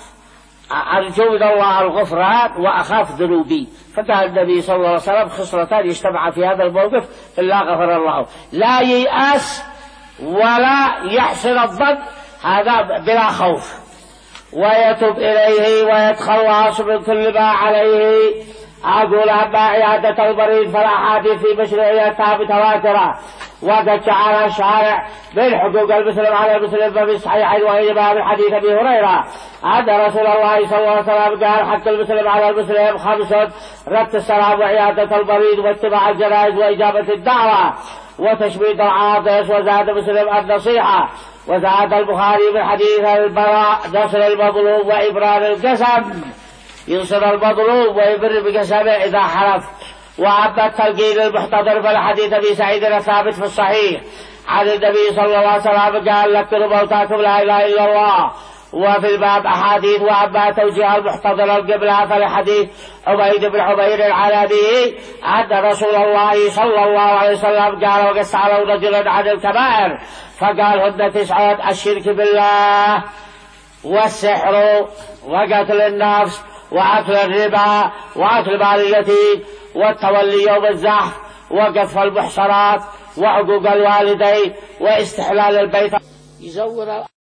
أرجو من الله الغفران وأخاف ذنوبي. فقال النبي صلى الله عليه وسلم خصلتان يجتمع في هذا الموقف إلا غفر الله، لا ييأس ولا يحسن الظن، هذا بلا خوف، ويتوب إليه ويتخلص من كل ما عليه. أقول أما عيادة المريض فالأحاديث في مشروعيتها متواترة، وقد جعل الشارع من حقوق المسلم على المسلم ففي الصحيحين وغيرهما من حديث أبي هريرة أن رسول الله صلى الله عليه وسلم قال حق المسلم على المسلم خمس: رد السلام وعيادة المريض واتباع الجنائز وإجابة الدعوة وتشميت العاطس. وزاد مسلم النصيحة. وزاد البخاري من حديث البراء نصر المظلوم وإبرار القسم، ينصر المظلوم ويبر بقسمه إذا حلف. وأما التلقين المحتضر فالحديث أبي سعيد الثابت في الصحيح عن النبي صلى الله عليه وسلم قال لكنوا موتاكم لا إله إلا الله. وفي الباب أحاديث. وأما توجيه المحتضر القبلة فالحديث عبيد بن عمير العلبي أن رسول الله صلى الله عليه وسلم قال وقد سألوا رجلا عن الكبائر فقال هن تسعة: الشرك بالله والسحر وقتل النفس وأكل الربا وأكل مال اليتيم والتولي يوم الزحف وقذف المحصنات وعقوق الوالدين واستحلال البيت. يزور